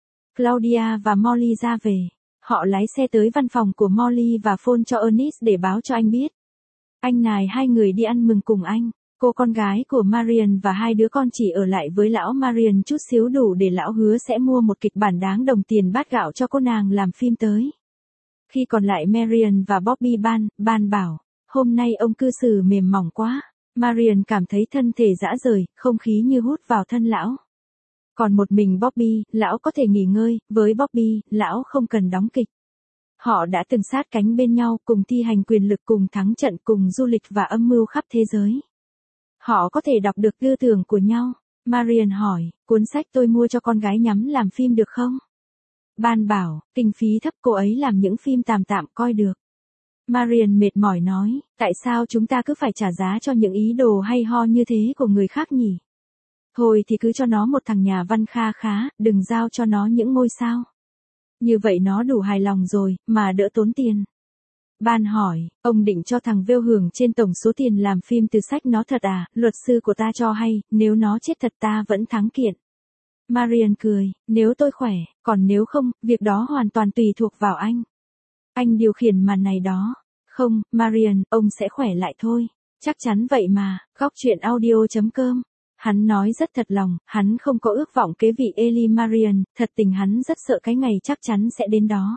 Claudia và Molly ra về. Họ lái xe tới văn phòng của Molly và phone cho Ernest để báo cho anh biết. Anh nài hai người đi ăn mừng cùng anh. Cô con gái của Marian và hai đứa con chỉ ở lại với lão Marian chút xíu đủ để lão hứa sẽ mua một kịch bản đáng đồng tiền bát gạo cho cô nàng làm phim tới. Khi còn lại Marian và Bobby Ban bảo, hôm nay ông cư xử mềm mỏng quá. Marian cảm thấy thân thể rã rời, không khí như hút vào thân lão. Còn một mình Bobby, lão có thể nghỉ ngơi, với Bobby, lão không cần đóng kịch. Họ đã từng sát cánh bên nhau, cùng thi hành quyền lực, cùng thắng trận, cùng du lịch và âm mưu khắp thế giới. Họ có thể đọc được tư tưởng của nhau. Marian hỏi, cuốn sách tôi mua cho con gái nhắm làm phim được không? Ban bảo, kinh phí thấp, cô ấy làm những phim tạm coi được. Marian mệt mỏi nói, tại sao chúng ta cứ phải trả giá cho những ý đồ hay ho như thế của người khác nhỉ? Thôi thì cứ cho nó một thằng nhà văn kha khá, đừng giao cho nó những ngôi sao. Như vậy nó đủ hài lòng rồi, mà đỡ tốn tiền. Ban hỏi, ông định cho thằng Will hưởng trên tổng số tiền làm phim từ sách nó thật à? Luật sư của ta cho hay, nếu nó chết thật ta vẫn thắng kiện. Marian cười, nếu tôi khỏe, còn nếu không, việc đó hoàn toàn tùy thuộc vào anh. Anh điều khiển màn này đó. Không, Marian, ông sẽ khỏe lại thôi. Chắc chắn vậy mà. Góc truyện audio.com. Hắn nói rất thật lòng, hắn không có ước vọng kế vị Ellie Marian, thật tình hắn rất sợ cái ngày chắc chắn sẽ đến đó.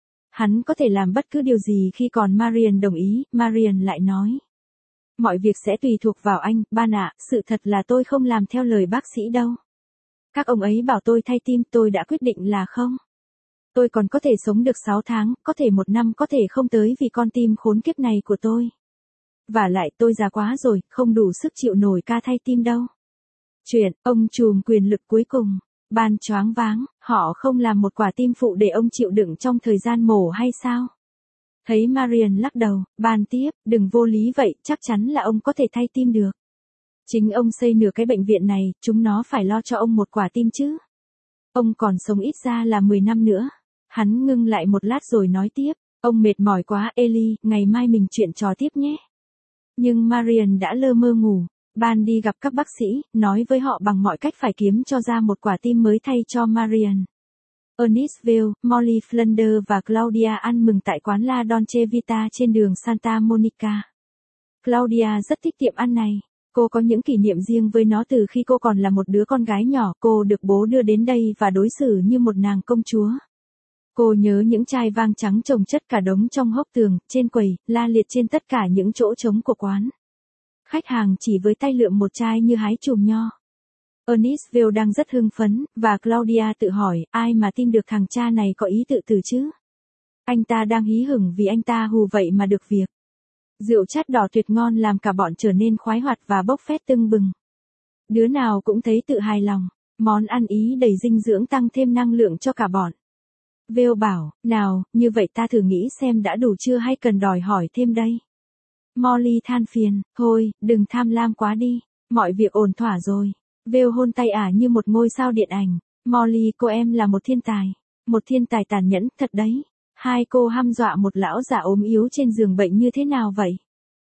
Hắn có thể làm bất cứ điều gì khi còn Marian đồng ý. Marian lại nói, mọi việc sẽ tùy thuộc vào anh, Ban ạ, sự thật là tôi không làm theo lời bác sĩ đâu. Các ông ấy bảo tôi thay tim, tôi đã quyết định là không. Tôi còn có thể sống được 6 tháng, có thể 1 năm, có thể không tới vì con tim khốn kiếp này của tôi. Và lại tôi già quá rồi, không đủ sức chịu nổi ca thay tim đâu. Chuyện, ông trùm quyền lực cuối cùng. Ban choáng váng, họ không làm một quả tim phụ để ông chịu đựng trong thời gian mổ hay sao? Thấy Marian lắc đầu, Ban tiếp, đừng vô lý vậy, chắc chắn là ông có thể thay tim được. Chính ông xây nửa cái bệnh viện này, chúng nó phải lo cho ông một quả tim chứ. Ông còn sống ít ra là 10 năm nữa. Hắn ngưng lại một lát rồi nói tiếp, ông mệt mỏi quá Ellie, ngày mai mình chuyện trò tiếp nhé. Nhưng Marian đã lơ mơ ngủ. Ban đi gặp các bác sĩ, nói với họ bằng mọi cách phải kiếm cho ra một quả tim mới thay cho Marian. Ernest Will, Molly Flanders và Claudia ăn mừng tại quán La Dolce Vita trên đường Santa Monica. Claudia rất thích tiệm ăn này. Cô có những kỷ niệm riêng với nó từ khi cô còn là một đứa con gái nhỏ. Cô được bố đưa đến đây và đối xử như một nàng công chúa. Cô nhớ những chai vang trắng chồng chất cả đống trong hốc tường, trên quầy, la liệt trên tất cả những chỗ trống của quán. Khách hàng chỉ với tay lượm một chai như hái chùm nho. Ernest Will đang rất hưng phấn, và Claudia tự hỏi, ai mà tin được thằng cha này có ý tự tử chứ? Anh ta đang hí hửng vì anh ta hù vậy mà được việc. Rượu chát đỏ tuyệt ngon làm cả bọn trở nên khoái hoạt và bốc phét tưng bừng. Đứa nào cũng thấy tự hài lòng, món ăn Ý đầy dinh dưỡng tăng thêm năng lượng cho cả bọn. Will bảo, nào, như vậy ta thử nghĩ xem đã đủ chưa hay cần đòi hỏi thêm đây. Molly than phiền, thôi, đừng tham lam quá đi, mọi việc ổn thỏa rồi. Will hôn tay như một ngôi sao điện ảnh. Molly, cô em là một thiên tài tàn nhẫn, thật đấy. Hai cô hăm dọa một lão già ốm yếu trên giường bệnh như thế nào vậy?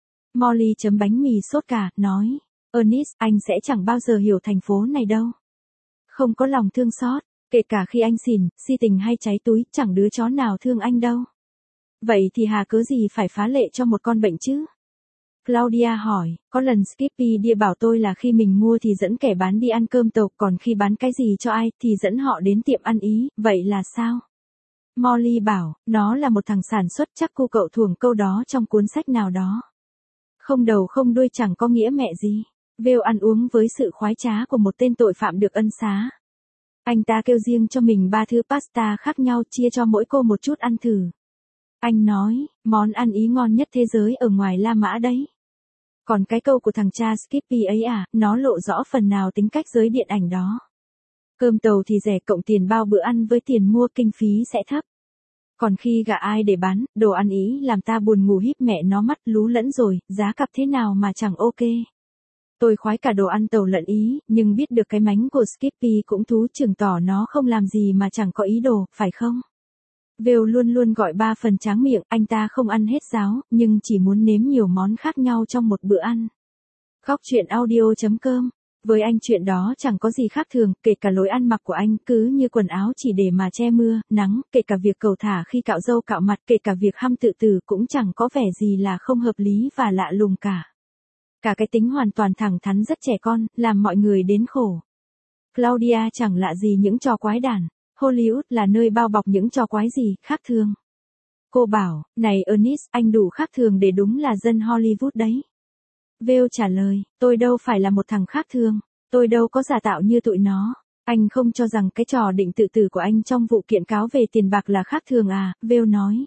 Molly chấm bánh mì sốt cà, nói, Ernest, anh sẽ chẳng bao giờ hiểu thành phố này đâu. Không có lòng thương xót, kể cả khi anh xỉn, si tình hay cháy túi, chẳng đứa chó nào thương anh đâu. Vậy thì hà cớ gì phải phá lệ cho một con bệnh chứ? Claudia hỏi, có lần Skippy đi bảo tôi là khi mình mua thì dẫn kẻ bán đi ăn cơm tộc, còn khi bán cái gì cho ai thì dẫn họ đến tiệm ăn Ý, vậy là sao? Molly bảo, nó là một thằng sản xuất, chắc cô cậu thuồng câu đó trong cuốn sách nào đó. Không đầu không đuôi chẳng có nghĩa mẹ gì. Vale ăn uống với sự khoái trá của một tên tội phạm được ân xá. Anh ta kêu riêng cho mình 3 thứ pasta khác nhau, chia cho mỗi cô một chút ăn thử. Anh nói, món ăn Ý ngon nhất thế giới ở ngoài La Mã đấy. Còn cái câu của thằng cha Skippy ấy à, nó lộ rõ phần nào tính cách giới điện ảnh đó. Cơm tàu thì rẻ, cộng tiền bao bữa ăn với tiền mua kinh phí sẽ thấp. Còn khi gà ai để bán, đồ ăn Ý làm ta buồn ngủ híp mẹ nó mắt lú lẫn rồi, giá cặp thế nào mà chẳng ok. Tôi khoái cả đồ ăn tàu lẫn Ý, nhưng biết được cái mánh của Skippy cũng thú, chừng tỏ nó không làm gì mà chẳng có ý đồ, phải không? Vale luôn luôn gọi 3 phần tráng miệng, anh ta không ăn hết giáo, nhưng chỉ muốn nếm nhiều món khác nhau trong một bữa ăn. Góc chuyện audio.com. Với anh chuyện đó chẳng có gì khác thường, kể cả lối ăn mặc của anh cứ như quần áo chỉ để mà che mưa, nắng, kể cả việc cầu thả khi cạo râu cạo mặt, kể cả việc hăm tự tử cũng chẳng có vẻ gì là không hợp lý và lạ lùng cả. Cả cái tính hoàn toàn thẳng thắn rất trẻ con, làm mọi người đến khổ. Claudia chẳng lạ gì những trò quái đản. Hollywood là nơi bao bọc những trò quái gì, khác thường. Cô bảo, này Ernest, anh đủ khác thường để đúng là dân Hollywood đấy. Vale trả lời, tôi đâu phải là một thằng khác thường, tôi đâu có giả tạo như tụi nó. Anh không cho rằng cái trò định tự tử của anh trong vụ kiện cáo về tiền bạc là khác thường à, Vale nói.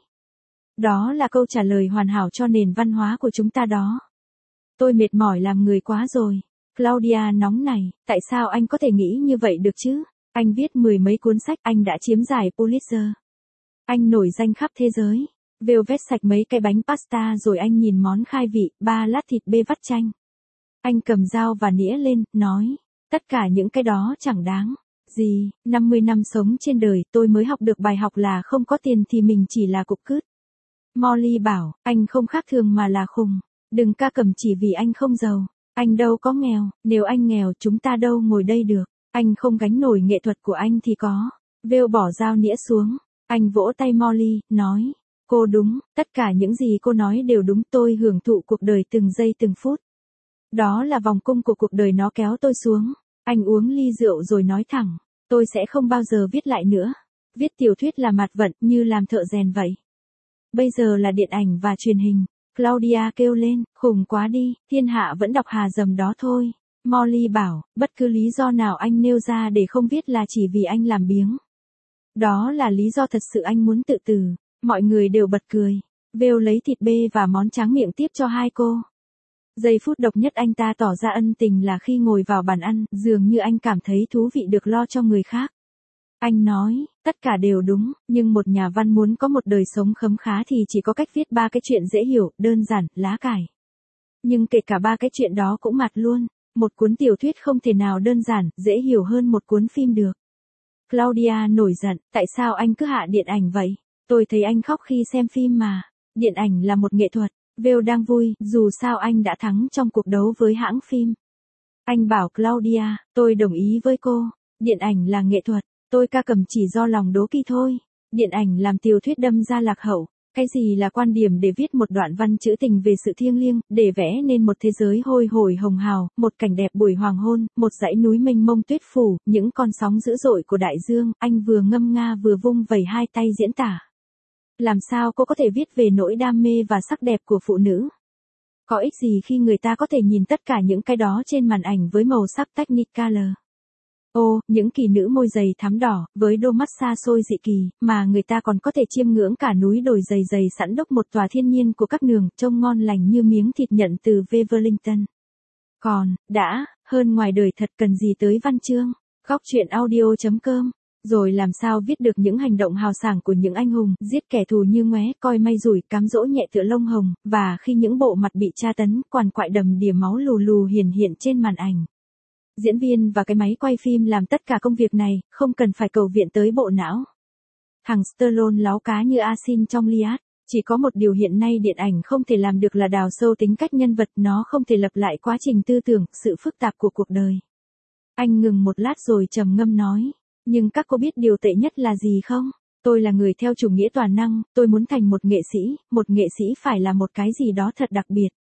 Đó là câu trả lời hoàn hảo cho nền văn hóa của chúng ta đó. Tôi mệt mỏi làm người quá rồi. Claudia nóng này, tại sao anh có thể nghĩ như vậy được chứ? Anh viết 10 mấy cuốn sách, anh đã chiếm giải Pulitzer. Anh nổi danh khắp thế giới. Vale vét sạch mấy cái bánh pasta rồi anh nhìn món khai vị, 3 lát thịt bê vắt chanh. Anh cầm dao và nĩa lên, nói, tất cả những cái đó chẳng đáng. Gì, 50 năm sống trên đời, tôi mới học được bài học là không có tiền thì mình chỉ là cục cứt. Molly bảo, anh không khác thường mà là khùng. Đừng ca cầm chỉ vì anh không giàu. Anh đâu có nghèo, nếu anh nghèo chúng ta đâu ngồi đây được. Anh không gánh nổi nghệ thuật của anh thì có. Vale bỏ dao nĩa xuống. Anh vỗ tay Molly, nói. Cô đúng, tất cả những gì cô nói đều đúng, tôi hưởng thụ cuộc đời từng giây từng phút. Đó là vòng cung của cuộc đời, nó kéo tôi xuống. Anh uống ly rượu rồi nói thẳng. Tôi sẽ không bao giờ viết lại nữa. Viết tiểu thuyết là mạt vận, như làm thợ rèn vậy. Bây giờ là điện ảnh và truyền hình. Claudia kêu lên, khùng quá đi, thiên hạ vẫn đọc Hà Dầm đó thôi. Molly bảo, bất cứ lý do nào anh nêu ra để không viết là chỉ vì anh làm biếng. Đó là lý do thật sự anh muốn tự tử. Mọi người đều bật cười. Vale lấy thịt bê và món tráng miệng tiếp cho hai cô. Giây phút độc nhất anh ta tỏ ra ân tình là khi ngồi vào bàn ăn, dường như anh cảm thấy thú vị được lo cho người khác. Anh nói, tất cả đều đúng, nhưng một nhà văn muốn có một đời sống khấm khá thì chỉ có cách viết 3 cái chuyện dễ hiểu, đơn giản, lá cải. Nhưng kể cả 3 cái chuyện đó cũng mạt luôn. Một cuốn tiểu thuyết không thể nào đơn giản, dễ hiểu hơn một cuốn phim được. Claudia nổi giận, tại sao anh cứ hạ điện ảnh vậy? Tôi thấy anh khóc khi xem phim mà. Điện ảnh là một nghệ thuật. Vale đang vui, dù sao anh đã thắng trong cuộc đấu với hãng phim. Anh bảo Claudia, tôi đồng ý với cô. Điện ảnh là nghệ thuật. Tôi ca cầm chỉ do lòng đố kỵ thôi. Điện ảnh làm tiểu thuyết đâm ra lạc hậu. Cái gì là quan điểm để viết một đoạn văn trữ tình về sự thiêng liêng, để vẽ nên một thế giới hôi hổi hồng hào, một cảnh đẹp buổi hoàng hôn, một dãy núi mênh mông tuyết phủ, những con sóng dữ dội của đại dương, anh vừa ngâm nga vừa vung vẩy hai tay diễn tả. Làm sao cô có thể viết về nỗi đam mê và sắc đẹp của phụ nữ? Có ích gì khi người ta có thể nhìn tất cả những cái đó trên màn ảnh với màu sắc Technicolor? Ô, những kỳ nữ môi dày thắm đỏ, với đôi mắt xa xôi dị kỳ, mà người ta còn có thể chiêm ngưỡng cả núi đồi dày dày sẵn đốc một tòa thiên nhiên của các nường, trông ngon lành như miếng thịt nhận từ Wellington. Còn, đã, hơn ngoài đời thật cần gì tới văn chương. Góc chuyện audio.com. Rồi làm sao viết được những hành động hào sảng của những anh hùng, giết kẻ thù như ngoé, coi may rủi, cám dỗ nhẹ tựa lông hồng, và khi những bộ mặt bị tra tấn, quằn quại đầm đìa máu lù lù hiển hiện trên màn ảnh. Diễn viên và cái máy quay phim làm tất cả công việc này, không cần phải cầu viện tới bộ não. Thằng Stallone láo cá như Asin trong Liad. Chỉ có một điều hiện nay điện ảnh không thể làm được là đào sâu tính cách nhân vật, nó không thể lặp lại quá trình tư tưởng, sự phức tạp của cuộc đời. Anh ngừng một lát rồi trầm ngâm nói. Nhưng các cô biết điều tệ nhất là gì không? Tôi là người theo chủ nghĩa toàn năng, tôi muốn thành một nghệ sĩ phải là một cái gì đó thật đặc biệt.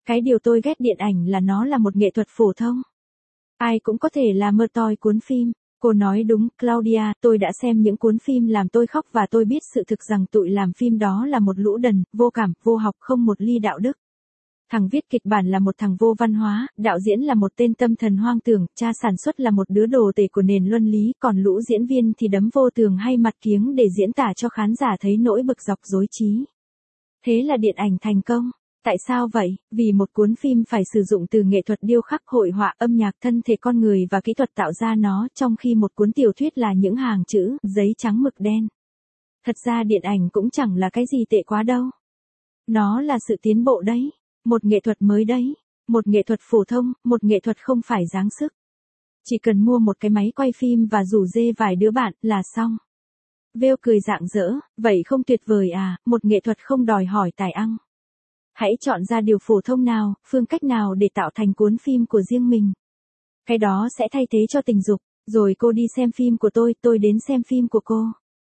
Cái điều tôi ghét điện ảnh là nó là một nghệ thuật phổ thông. Ai cũng có thể là mơ toi cuốn phim. Cô nói đúng, Claudia, tôi đã xem những cuốn phim làm tôi khóc và tôi biết sự thực rằng tụi làm phim đó là một lũ đần, vô cảm, vô học, không một ly đạo đức. Thằng viết kịch bản là một thằng vô văn hóa, đạo diễn là một tên tâm thần hoang tưởng, cha sản xuất là một đứa đồ tể của nền luân lý, còn lũ diễn viên thì đấm vô tường hay mặt kiếng để diễn tả cho khán giả thấy nỗi bực dọc rối trí. Thế là điện ảnh thành công. Tại sao vậy? Vì một cuốn phim phải sử dụng từ nghệ thuật điêu khắc, hội họa, âm nhạc, thân thể con người và kỹ thuật tạo ra nó, trong khi một cuốn tiểu thuyết là những hàng chữ, giấy trắng mực đen. Thật ra điện ảnh cũng chẳng là cái gì tệ quá đâu. Nó là sự tiến bộ đấy. Một nghệ thuật mới đấy. Một nghệ thuật phổ thông, một nghệ thuật không phải giáng sức. Chỉ cần mua một cái máy quay phim và rủ rê vài đứa bạn là xong. Vale cười rạng rỡ, vậy không tuyệt vời à, một nghệ thuật không đòi hỏi tài ăn. Hãy chọn ra điều phổ thông nào, phương cách nào để tạo thành cuốn phim của riêng mình. Cái đó sẽ thay thế cho tình dục, rồi cô đi xem phim của tôi đến xem phim của cô.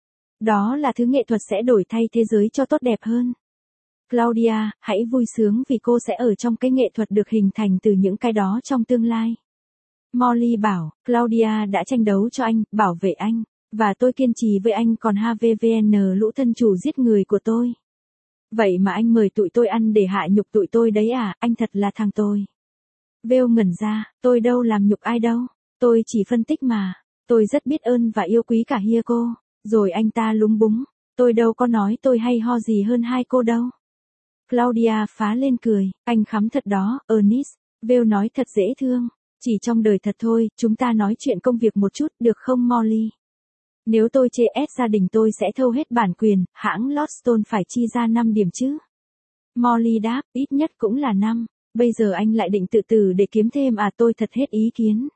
Đó là thứ nghệ thuật sẽ đổi thay thế giới cho tốt đẹp hơn. Claudia, hãy vui sướng vì cô sẽ ở trong cái nghệ thuật được hình thành từ những cái đó trong tương lai. Molly bảo, Claudia đã tranh đấu cho anh, bảo vệ anh, và tôi kiên trì với anh còn HVVN lũ thân chủ giết người của tôi. Vậy mà anh mời tụi tôi ăn để hạ nhục tụi tôi đấy à, anh thật là thằng tôi. Vale ngẩn ra, tôi đâu làm nhục ai đâu, tôi chỉ phân tích mà, tôi rất biết ơn và yêu quý cả Hieko. Rồi anh ta lúng búng, tôi đâu có nói tôi hay ho gì hơn hai cô đâu. Claudia phá lên cười, anh khắm thật đó, Ernest. Vale nói thật dễ thương, chỉ trong đời thật thôi, chúng ta nói chuyện công việc một chút, được không Molly? Nếu tôi chê ép gia đình tôi sẽ thâu hết bản quyền, hãng Lordstone phải chi ra 5 điểm chứ. Molly đáp, ít nhất cũng là 5, bây giờ anh lại định tự tử để kiếm thêm à, tôi thật hết ý kiến.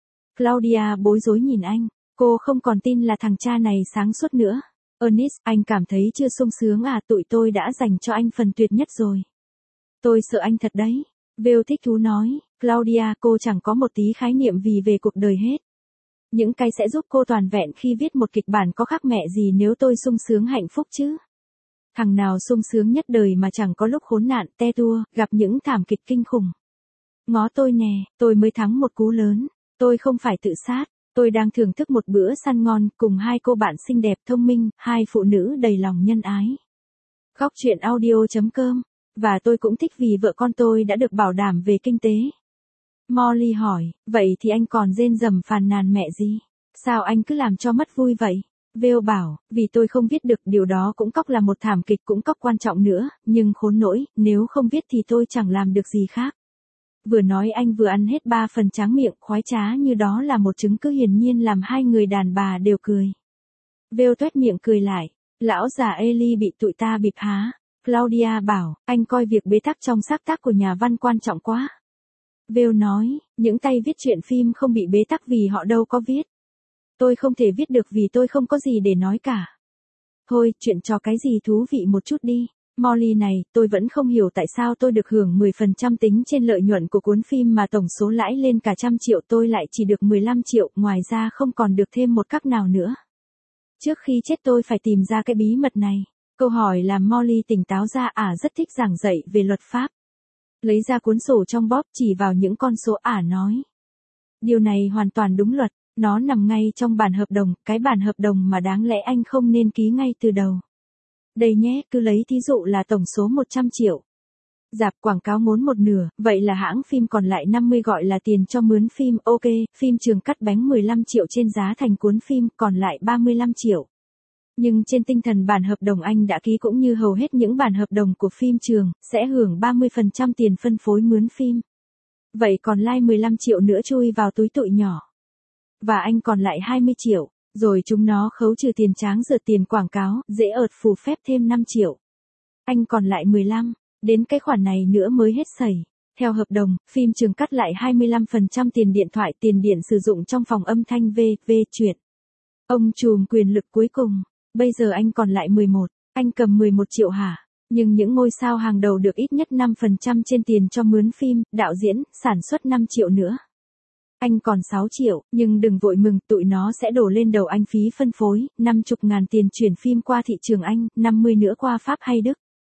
Claudia bối rối nhìn anh, cô không còn tin là thằng cha này sáng suốt nữa. Ernest, anh cảm thấy chưa sung sướng à, tụi tôi đã dành cho anh phần tuyệt nhất rồi. Tôi sợ anh thật đấy. Vale thích thú nói, Claudia, cô chẳng có một tí khái niệm gì về cuộc đời hết. Những cái sẽ giúp cô toàn vẹn khi viết một kịch bản có khác mẹ gì nếu tôi sung sướng hạnh phúc chứ. Thằng nào sung sướng nhất đời mà chẳng có lúc khốn nạn, te tua, gặp những thảm kịch kinh khủng. Ngó tôi nè, tôi mới thắng một cú lớn. Tôi không phải tự sát, tôi đang thưởng thức một bữa săn ngon cùng hai cô bạn xinh đẹp thông minh, hai phụ nữ đầy lòng nhân ái. Góc truyện audio.com. Và tôi cũng thích vì vợ con tôi đã được bảo đảm về kinh tế. Molly hỏi, vậy thì anh còn rên rầm phàn nàn mẹ gì? Sao anh cứ làm cho mất vui vậy? Vale bảo, vì tôi không viết được, điều đó cũng cóc là một thảm kịch cũng cóc quan trọng nữa, nhưng khốn nỗi, nếu không viết thì tôi chẳng làm được gì khác. Vừa nói anh vừa ăn hết 3 phần tráng miệng, khoái trá như đó là một chứng cứ hiển nhiên làm hai người đàn bà đều cười. Vale tuét miệng cười lại, lão già Eli bị tụi ta bịp há. Claudia bảo, anh coi việc bế tắc trong sáng tác của nhà văn quan trọng quá. Vale nói, những tay viết truyện phim không bị bế tắc vì họ đâu có viết. Tôi không thể viết được vì tôi không có gì để nói cả. Thôi, chuyện cho cái gì thú vị một chút đi. Molly này, tôi vẫn không hiểu tại sao tôi được hưởng 10% tính trên lợi nhuận của cuốn phim mà tổng số lãi lên cả 100 triệu tôi lại chỉ được 15 triệu, ngoài ra không còn được thêm một cắc nào nữa. Trước khi chết tôi phải tìm ra cái bí mật này. Câu hỏi làm Molly tỉnh táo ra, rất thích giảng dạy về luật pháp. Lấy ra cuốn sổ trong bóp chỉ vào những con số, nói. Điều này hoàn toàn đúng luật, nó nằm ngay trong bản hợp đồng, cái bản hợp đồng mà đáng lẽ anh không nên ký ngay từ đầu. Đây nhé, cứ lấy thí dụ là tổng số 100 triệu. Rạp quảng cáo ngốn một nửa, vậy là hãng phim còn lại 50 gọi là tiền cho mướn phim, ok, phim trường cắt bánh 15 triệu trên giá thành cuốn phim, còn lại 35 triệu. Nhưng trên tinh thần bản hợp đồng anh đã ký cũng như hầu hết những bản hợp đồng của phim trường, sẽ hưởng 30% tiền phân phối mướn phim. Vậy còn lại 15 triệu nữa chui vào túi tụi nhỏ. Và anh còn lại 20 triệu, rồi chúng nó khấu trừ tiền tráng rượt tiền quảng cáo, dễ ợt phù phép thêm 5 triệu. Anh còn lại 15, đến cái khoản này nữa mới hết sẩy. Theo hợp đồng, phim trường cắt lại 25% tiền điện thoại, tiền điện sử dụng trong phòng âm thanh v.v. chuyện. Ông trùm quyền lực cuối cùng. Bây giờ anh còn lại 11, anh cầm 11 triệu hả? Nhưng những ngôi sao hàng đầu được ít nhất 5% trên tiền cho mướn phim, đạo diễn, sản xuất 5 triệu nữa. Anh còn 6 triệu, nhưng đừng vội mừng, tụi nó sẽ đổ lên đầu anh phí phân phối, 50.000 tiền chuyển phim qua thị trường Anh, 50 nữa qua Pháp hay Đức.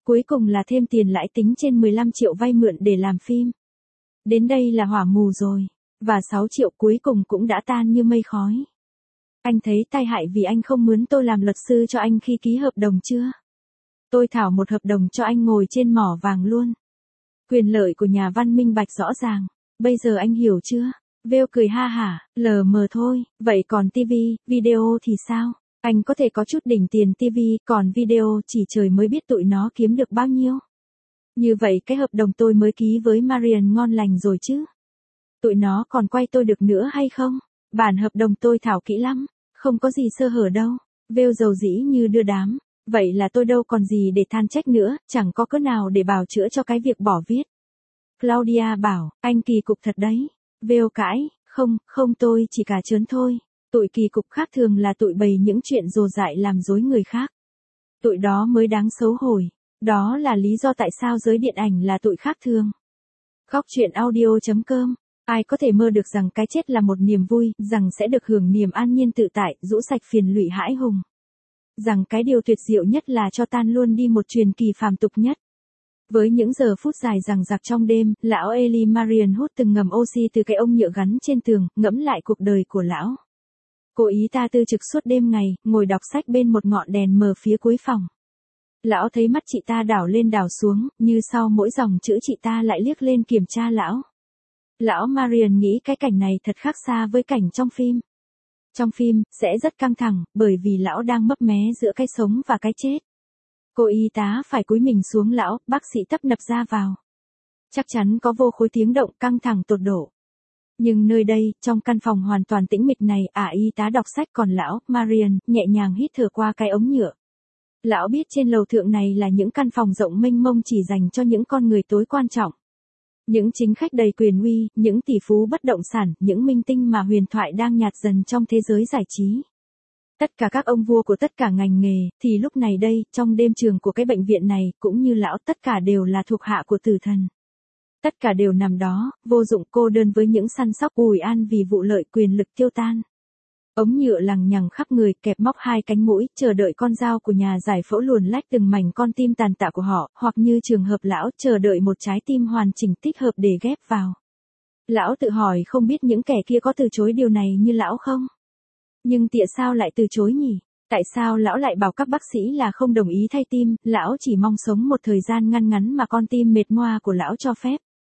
Cuối cùng là thêm tiền lãi tính trên 15 triệu vay mượn để làm phim. Đến đây là hỏa mù rồi. Và 6 triệu cuối cùng cũng đã tan như mây khói. Anh thấy tai hại vì anh không mướn tôi làm luật sư cho anh khi ký hợp đồng chưa? Tôi thảo một hợp đồng cho anh ngồi trên mỏ vàng luôn. Quyền lợi của nhà văn minh bạch rõ ràng. Bây giờ anh hiểu chưa? Vêu cười ha hả, lờ mờ thôi, vậy còn tivi, video thì sao? Anh có thể có chút đỉnh tiền tivi, còn video chỉ trời mới biết tụi nó kiếm được bao nhiêu. Như vậy cái hợp đồng tôi mới ký với Marian ngon lành rồi chứ. Tụi nó còn quay tôi được nữa hay không? Bản hợp đồng tôi thảo kỹ lắm, không có gì sơ hở đâu. Vêu dầu dĩ như đưa đám. Vậy là tôi đâu còn gì để than trách nữa, chẳng có cớ nào để bào chữa cho cái việc bỏ viết. Claudia bảo, anh kỳ cục thật đấy. Vêu cãi, không tôi chỉ cả trớn thôi. Tụi kỳ cục khác thường là tụi bày những chuyện rồ dại làm dối người khác. Tụi đó mới đáng xấu hổ. Đó là lý do tại sao giới điện ảnh là tụi khác thường. Góc truyện audio.com. Ai có thể mơ được rằng cái chết là một niềm vui, rằng sẽ được hưởng niềm an nhiên tự tại, rũ sạch phiền lụy hãi hùng. Rằng cái điều tuyệt diệu nhất là cho tan luôn đi một truyền kỳ phàm tục nhất. Với những giờ phút dài rằng giặc trong đêm, lão Eli Marian hút từng ngầm oxy từ cái ông nhựa gắn trên tường, ngẫm lại cuộc đời của lão. Cô ý ta tư trực suốt đêm ngày, ngồi đọc sách bên một ngọn đèn mờ phía cuối phòng. Lão thấy mắt chị ta đảo lên đảo xuống, như sau mỗi dòng chữ chị ta lại liếc lên kiểm tra lão. Lão Marian nghĩ cái cảnh này thật khác xa với cảnh trong phim. Trong phim, sẽ rất căng thẳng, bởi vì lão đang mấp mé giữa cái sống và cái chết. Cô y tá phải cúi mình xuống lão, bác sĩ tấp nập ra vào. Chắc chắn có vô khối tiếng động căng thẳng tột độ. Nhưng nơi đây, trong căn phòng hoàn toàn tĩnh mịch này, y tá đọc sách còn lão, Marian, nhẹ nhàng hít thở qua cái ống nhựa. Lão biết trên lầu thượng này là những căn phòng rộng mênh mông chỉ dành cho những con người tối quan trọng. Những chính khách đầy quyền uy, những tỷ phú bất động sản, những minh tinh mà huyền thoại đang nhạt dần trong thế giới giải trí. Tất cả các ông vua của tất cả ngành nghề, thì lúc này đây, trong đêm trường của cái bệnh viện này, cũng như lão, tất cả đều là thuộc hạ của tử thần. Tất cả đều nằm đó, vô dụng cô đơn với những săn sóc ủi an vì vụ lợi quyền lực tiêu tan. Ống nhựa lằng nhằng khắp người, kẹp móc hai cánh mũi, chờ đợi con dao của nhà giải phẫu luồn lách từng mảnh con tim tàn tạ của họ, hoặc như trường hợp lão, chờ đợi một trái tim hoàn chỉnh thích hợp để ghép vào. Lão tự hỏi không biết những kẻ kia có từ chối điều này như lão không? Nhưng tại sao lại từ chối nhỉ? Tại sao lão lại bảo các bác sĩ là không đồng ý thay tim, lão chỉ mong sống một thời gian ngăn ngắn mà con tim mệt moa của lão cho phép.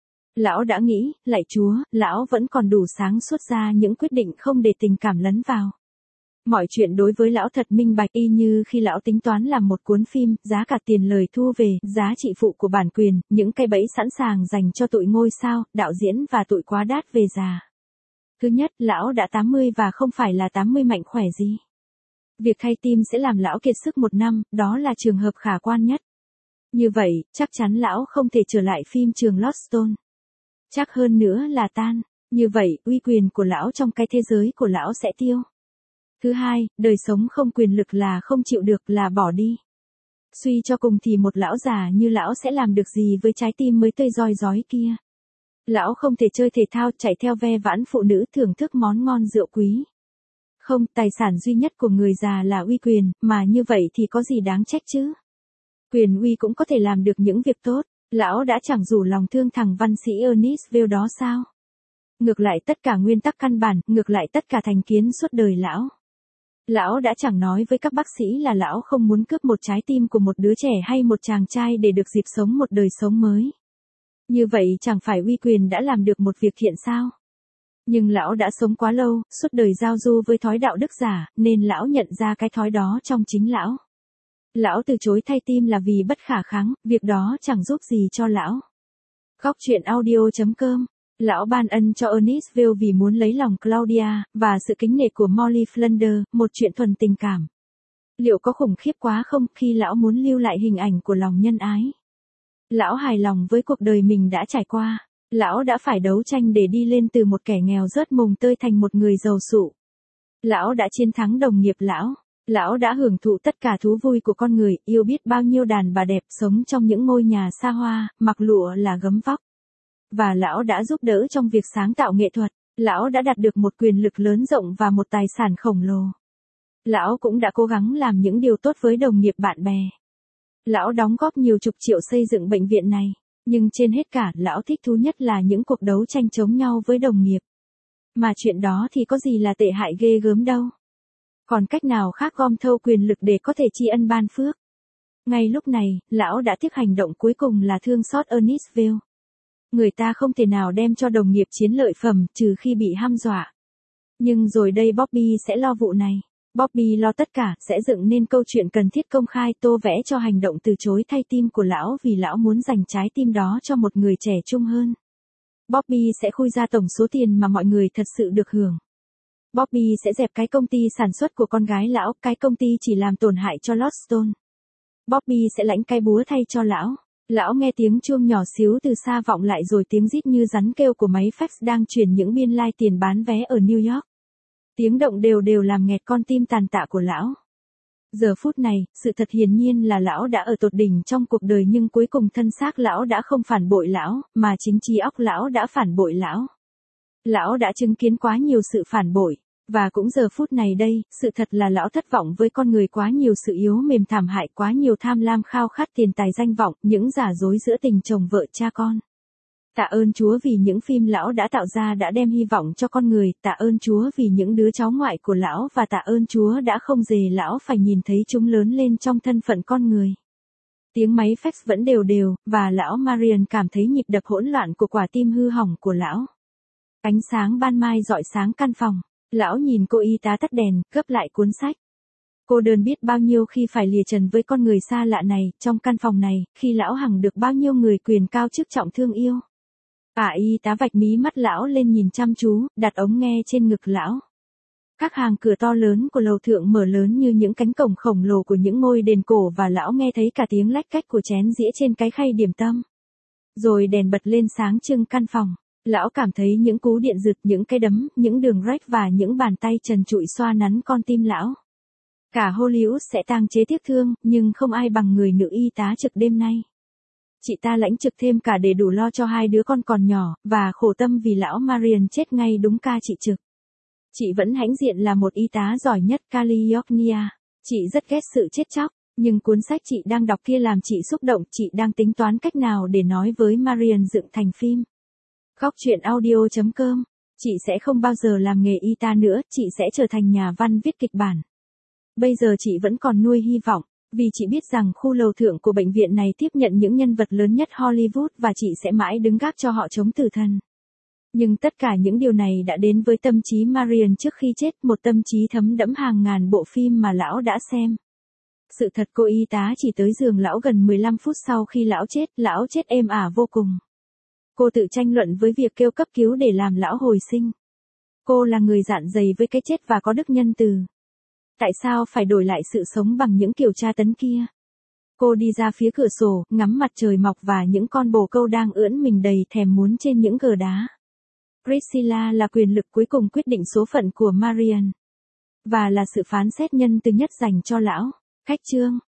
Lão đã nghĩ, lạy Chúa, lão vẫn còn đủ sáng suốt ra những quyết định không để tình cảm lấn vào. Mọi chuyện đối với lão thật minh bạch y như khi lão tính toán làm một cuốn phim, giá cả tiền lời thu về, giá trị phụ của bản quyền, những cây bẫy sẵn sàng dành cho tụi ngôi sao, đạo diễn và tụi quá đát về già. Thứ nhất, lão đã 80 và không phải là 80 mạnh khỏe gì. Việc thay tim sẽ làm lão kiệt sức 1 năm, đó là trường hợp khả quan nhất. Như vậy, chắc chắn lão không thể trở lại phim trường Lost. Chắc hơn nữa là tan. Như vậy, uy quyền của lão trong cái thế giới của lão sẽ tiêu. Thứ hai, đời sống không quyền lực là không chịu được là bỏ đi. Suy cho cùng thì một lão già như lão sẽ làm được gì với trái tim mới tươi roi rói kia. Lão không thể chơi thể thao, chạy theo ve vãn phụ nữ thưởng thức món ngon rượu quý. Không, tài sản duy nhất của người già là uy quyền, mà như vậy thì có gì đáng trách chứ? Quyền uy cũng có thể làm được những việc tốt. Lão đã chẳng rủ lòng thương thằng văn sĩ Ernest Vale đó sao? Ngược lại tất cả nguyên tắc căn bản, ngược lại tất cả thành kiến suốt đời lão. Lão đã chẳng nói với các bác sĩ là lão không muốn cướp một trái tim của một đứa trẻ hay một chàng trai để được dịp sống một đời sống mới. Như vậy chẳng phải uy quyền đã làm được một việc thiện sao? Nhưng lão đã sống quá lâu, suốt đời giao du với thói đạo đức giả, nên lão nhận ra cái thói đó trong chính lão. Lão từ chối thay tim là vì bất khả kháng, việc đó chẳng giúp gì cho lão. Góc truyện audio.com. Lão ban ân cho Ernest Vale vì muốn lấy lòng Claudia, và sự kính nể của Molly Flanders, một chuyện thuần tình cảm. Liệu có khủng khiếp quá không khi lão muốn lưu lại hình ảnh của lòng nhân ái? Lão hài lòng với cuộc đời mình đã trải qua. Lão đã phải đấu tranh để đi lên từ một kẻ nghèo rớt mồng tơi thành một người giàu sụ. Lão đã chiến thắng đồng nghiệp lão. Lão đã hưởng thụ tất cả thú vui của con người, yêu biết bao nhiêu đàn bà đẹp sống trong những ngôi nhà xa hoa, mặc lụa là gấm vóc. Và lão đã giúp đỡ trong việc sáng tạo nghệ thuật. Lão đã đạt được một quyền lực lớn rộng và một tài sản khổng lồ. Lão cũng đã cố gắng làm những điều tốt với đồng nghiệp bạn bè. Lão đóng góp nhiều chục triệu xây dựng bệnh viện này. Nhưng trên hết cả, lão thích thú nhất là những cuộc đấu tranh chống nhau với đồng nghiệp. Mà chuyện đó thì có gì là tệ hại ghê gớm đâu. Còn cách nào khác gom thâu quyền lực để có thể tri ân ban phước. Ngay lúc này, lão đã tiếc hành động cuối cùng là thương xót Ernest. Người ta không thể nào đem cho đồng nghiệp chiến lợi phẩm trừ khi bị hăm dọa. Nhưng rồi đây Bobby sẽ lo vụ này. Bobby lo tất cả, sẽ dựng nên câu chuyện cần thiết công khai tô vẽ cho hành động từ chối thay tim của lão vì lão muốn dành trái tim đó cho một người trẻ trung hơn. Bobby sẽ khui ra tổng số tiền mà mọi người thật sự được hưởng. Bobby sẽ dẹp cái công ty sản xuất của con gái lão, cái công ty chỉ làm tổn hại cho Lordstone. Bobby sẽ lãnh cái búa thay cho lão. Lão nghe tiếng chuông nhỏ xíu từ xa vọng lại rồi tiếng rít như rắn kêu của máy fax đang chuyển những biên lai tiền bán vé ở New York. Tiếng động đều đều làm nghẹt con tim tàn tạ của lão. Giờ phút này, sự thật hiển nhiên là lão đã ở tột đỉnh trong cuộc đời nhưng cuối cùng thân xác lão đã không phản bội lão, mà chính trí óc lão đã phản bội lão. Lão đã chứng kiến quá nhiều sự phản bội. Và cũng giờ phút này đây, sự thật là lão thất vọng với con người quá nhiều sự yếu mềm thảm hại quá nhiều tham lam khao khát tiền tài danh vọng, những giả dối giữa tình chồng vợ cha con. Tạ ơn Chúa vì những phim lão đã tạo ra đã đem hy vọng cho con người, tạ ơn Chúa vì những đứa cháu ngoại của lão và tạ ơn Chúa đã không dề lão phải nhìn thấy chúng lớn lên trong thân phận con người. Tiếng máy fax vẫn đều đều, và lão Marion cảm thấy nhịp đập hỗn loạn của quả tim hư hỏng của lão. Ánh sáng ban mai rọi sáng căn phòng. Lão nhìn cô y tá tắt đèn, gấp lại cuốn sách. Cô đơn biết bao nhiêu khi phải lìa trần với con người xa lạ này, trong căn phòng này, khi lão hằng được bao nhiêu người quyền cao chức trọng thương yêu. Y tá vạch mí mắt lão lên nhìn chăm chú, đặt ống nghe trên ngực lão. Các hàng cửa to lớn của lầu thượng mở lớn như những cánh cổng khổng lồ của những ngôi đền cổ và lão nghe thấy cả tiếng lách cách của chén dĩa trên cái khay điểm tâm. Rồi đèn bật lên sáng trưng căn phòng. Lão cảm thấy những cú điện giật, những cái đấm, những đường rách và những bàn tay trần trụi xoa nắn con tim lão. Cả Hollywood sẽ tang chế tiếc thương, nhưng không ai bằng người nữ y tá trực đêm nay. Chị ta lãnh trực thêm cả để đủ lo cho hai đứa con còn nhỏ, và khổ tâm vì lão Marion chết ngay đúng ca chị trực. Chị vẫn hãnh diện là một y tá giỏi nhất California. Chị rất ghét sự chết chóc, nhưng cuốn sách chị đang đọc kia làm chị xúc động, chị đang tính toán cách nào để nói với Marion dựng thành phim. Góc truyện audio.com. Chị sẽ không bao giờ làm nghề y tá nữa, chị sẽ trở thành nhà văn viết kịch bản. Bây giờ chị vẫn còn nuôi hy vọng, vì chị biết rằng khu lầu thượng của bệnh viện này tiếp nhận những nhân vật lớn nhất Hollywood và chị sẽ mãi đứng gác cho họ chống tử thần. Nhưng tất cả những điều này đã đến với tâm trí Marion trước khi chết, một tâm trí thấm đẫm hàng ngàn bộ phim mà lão đã xem. Sự thật cô y tá chỉ tới giường lão gần 15 phút sau khi lão chết êm ả vô cùng. Cô tự tranh luận với việc kêu cấp cứu để làm lão hồi sinh. Cô là người dạn dày với cái chết và có đức nhân từ. Tại sao phải đổi lại sự sống bằng những kiểu tra tấn kia? Cô đi ra phía cửa sổ, ngắm mặt trời mọc và những con bồ câu đang ưỡn mình đầy thèm muốn trên những gờ đá. Priscilla là quyền lực cuối cùng quyết định số phận của Marion. Và là sự phán xét nhân từ nhất dành cho lão. Khách chương.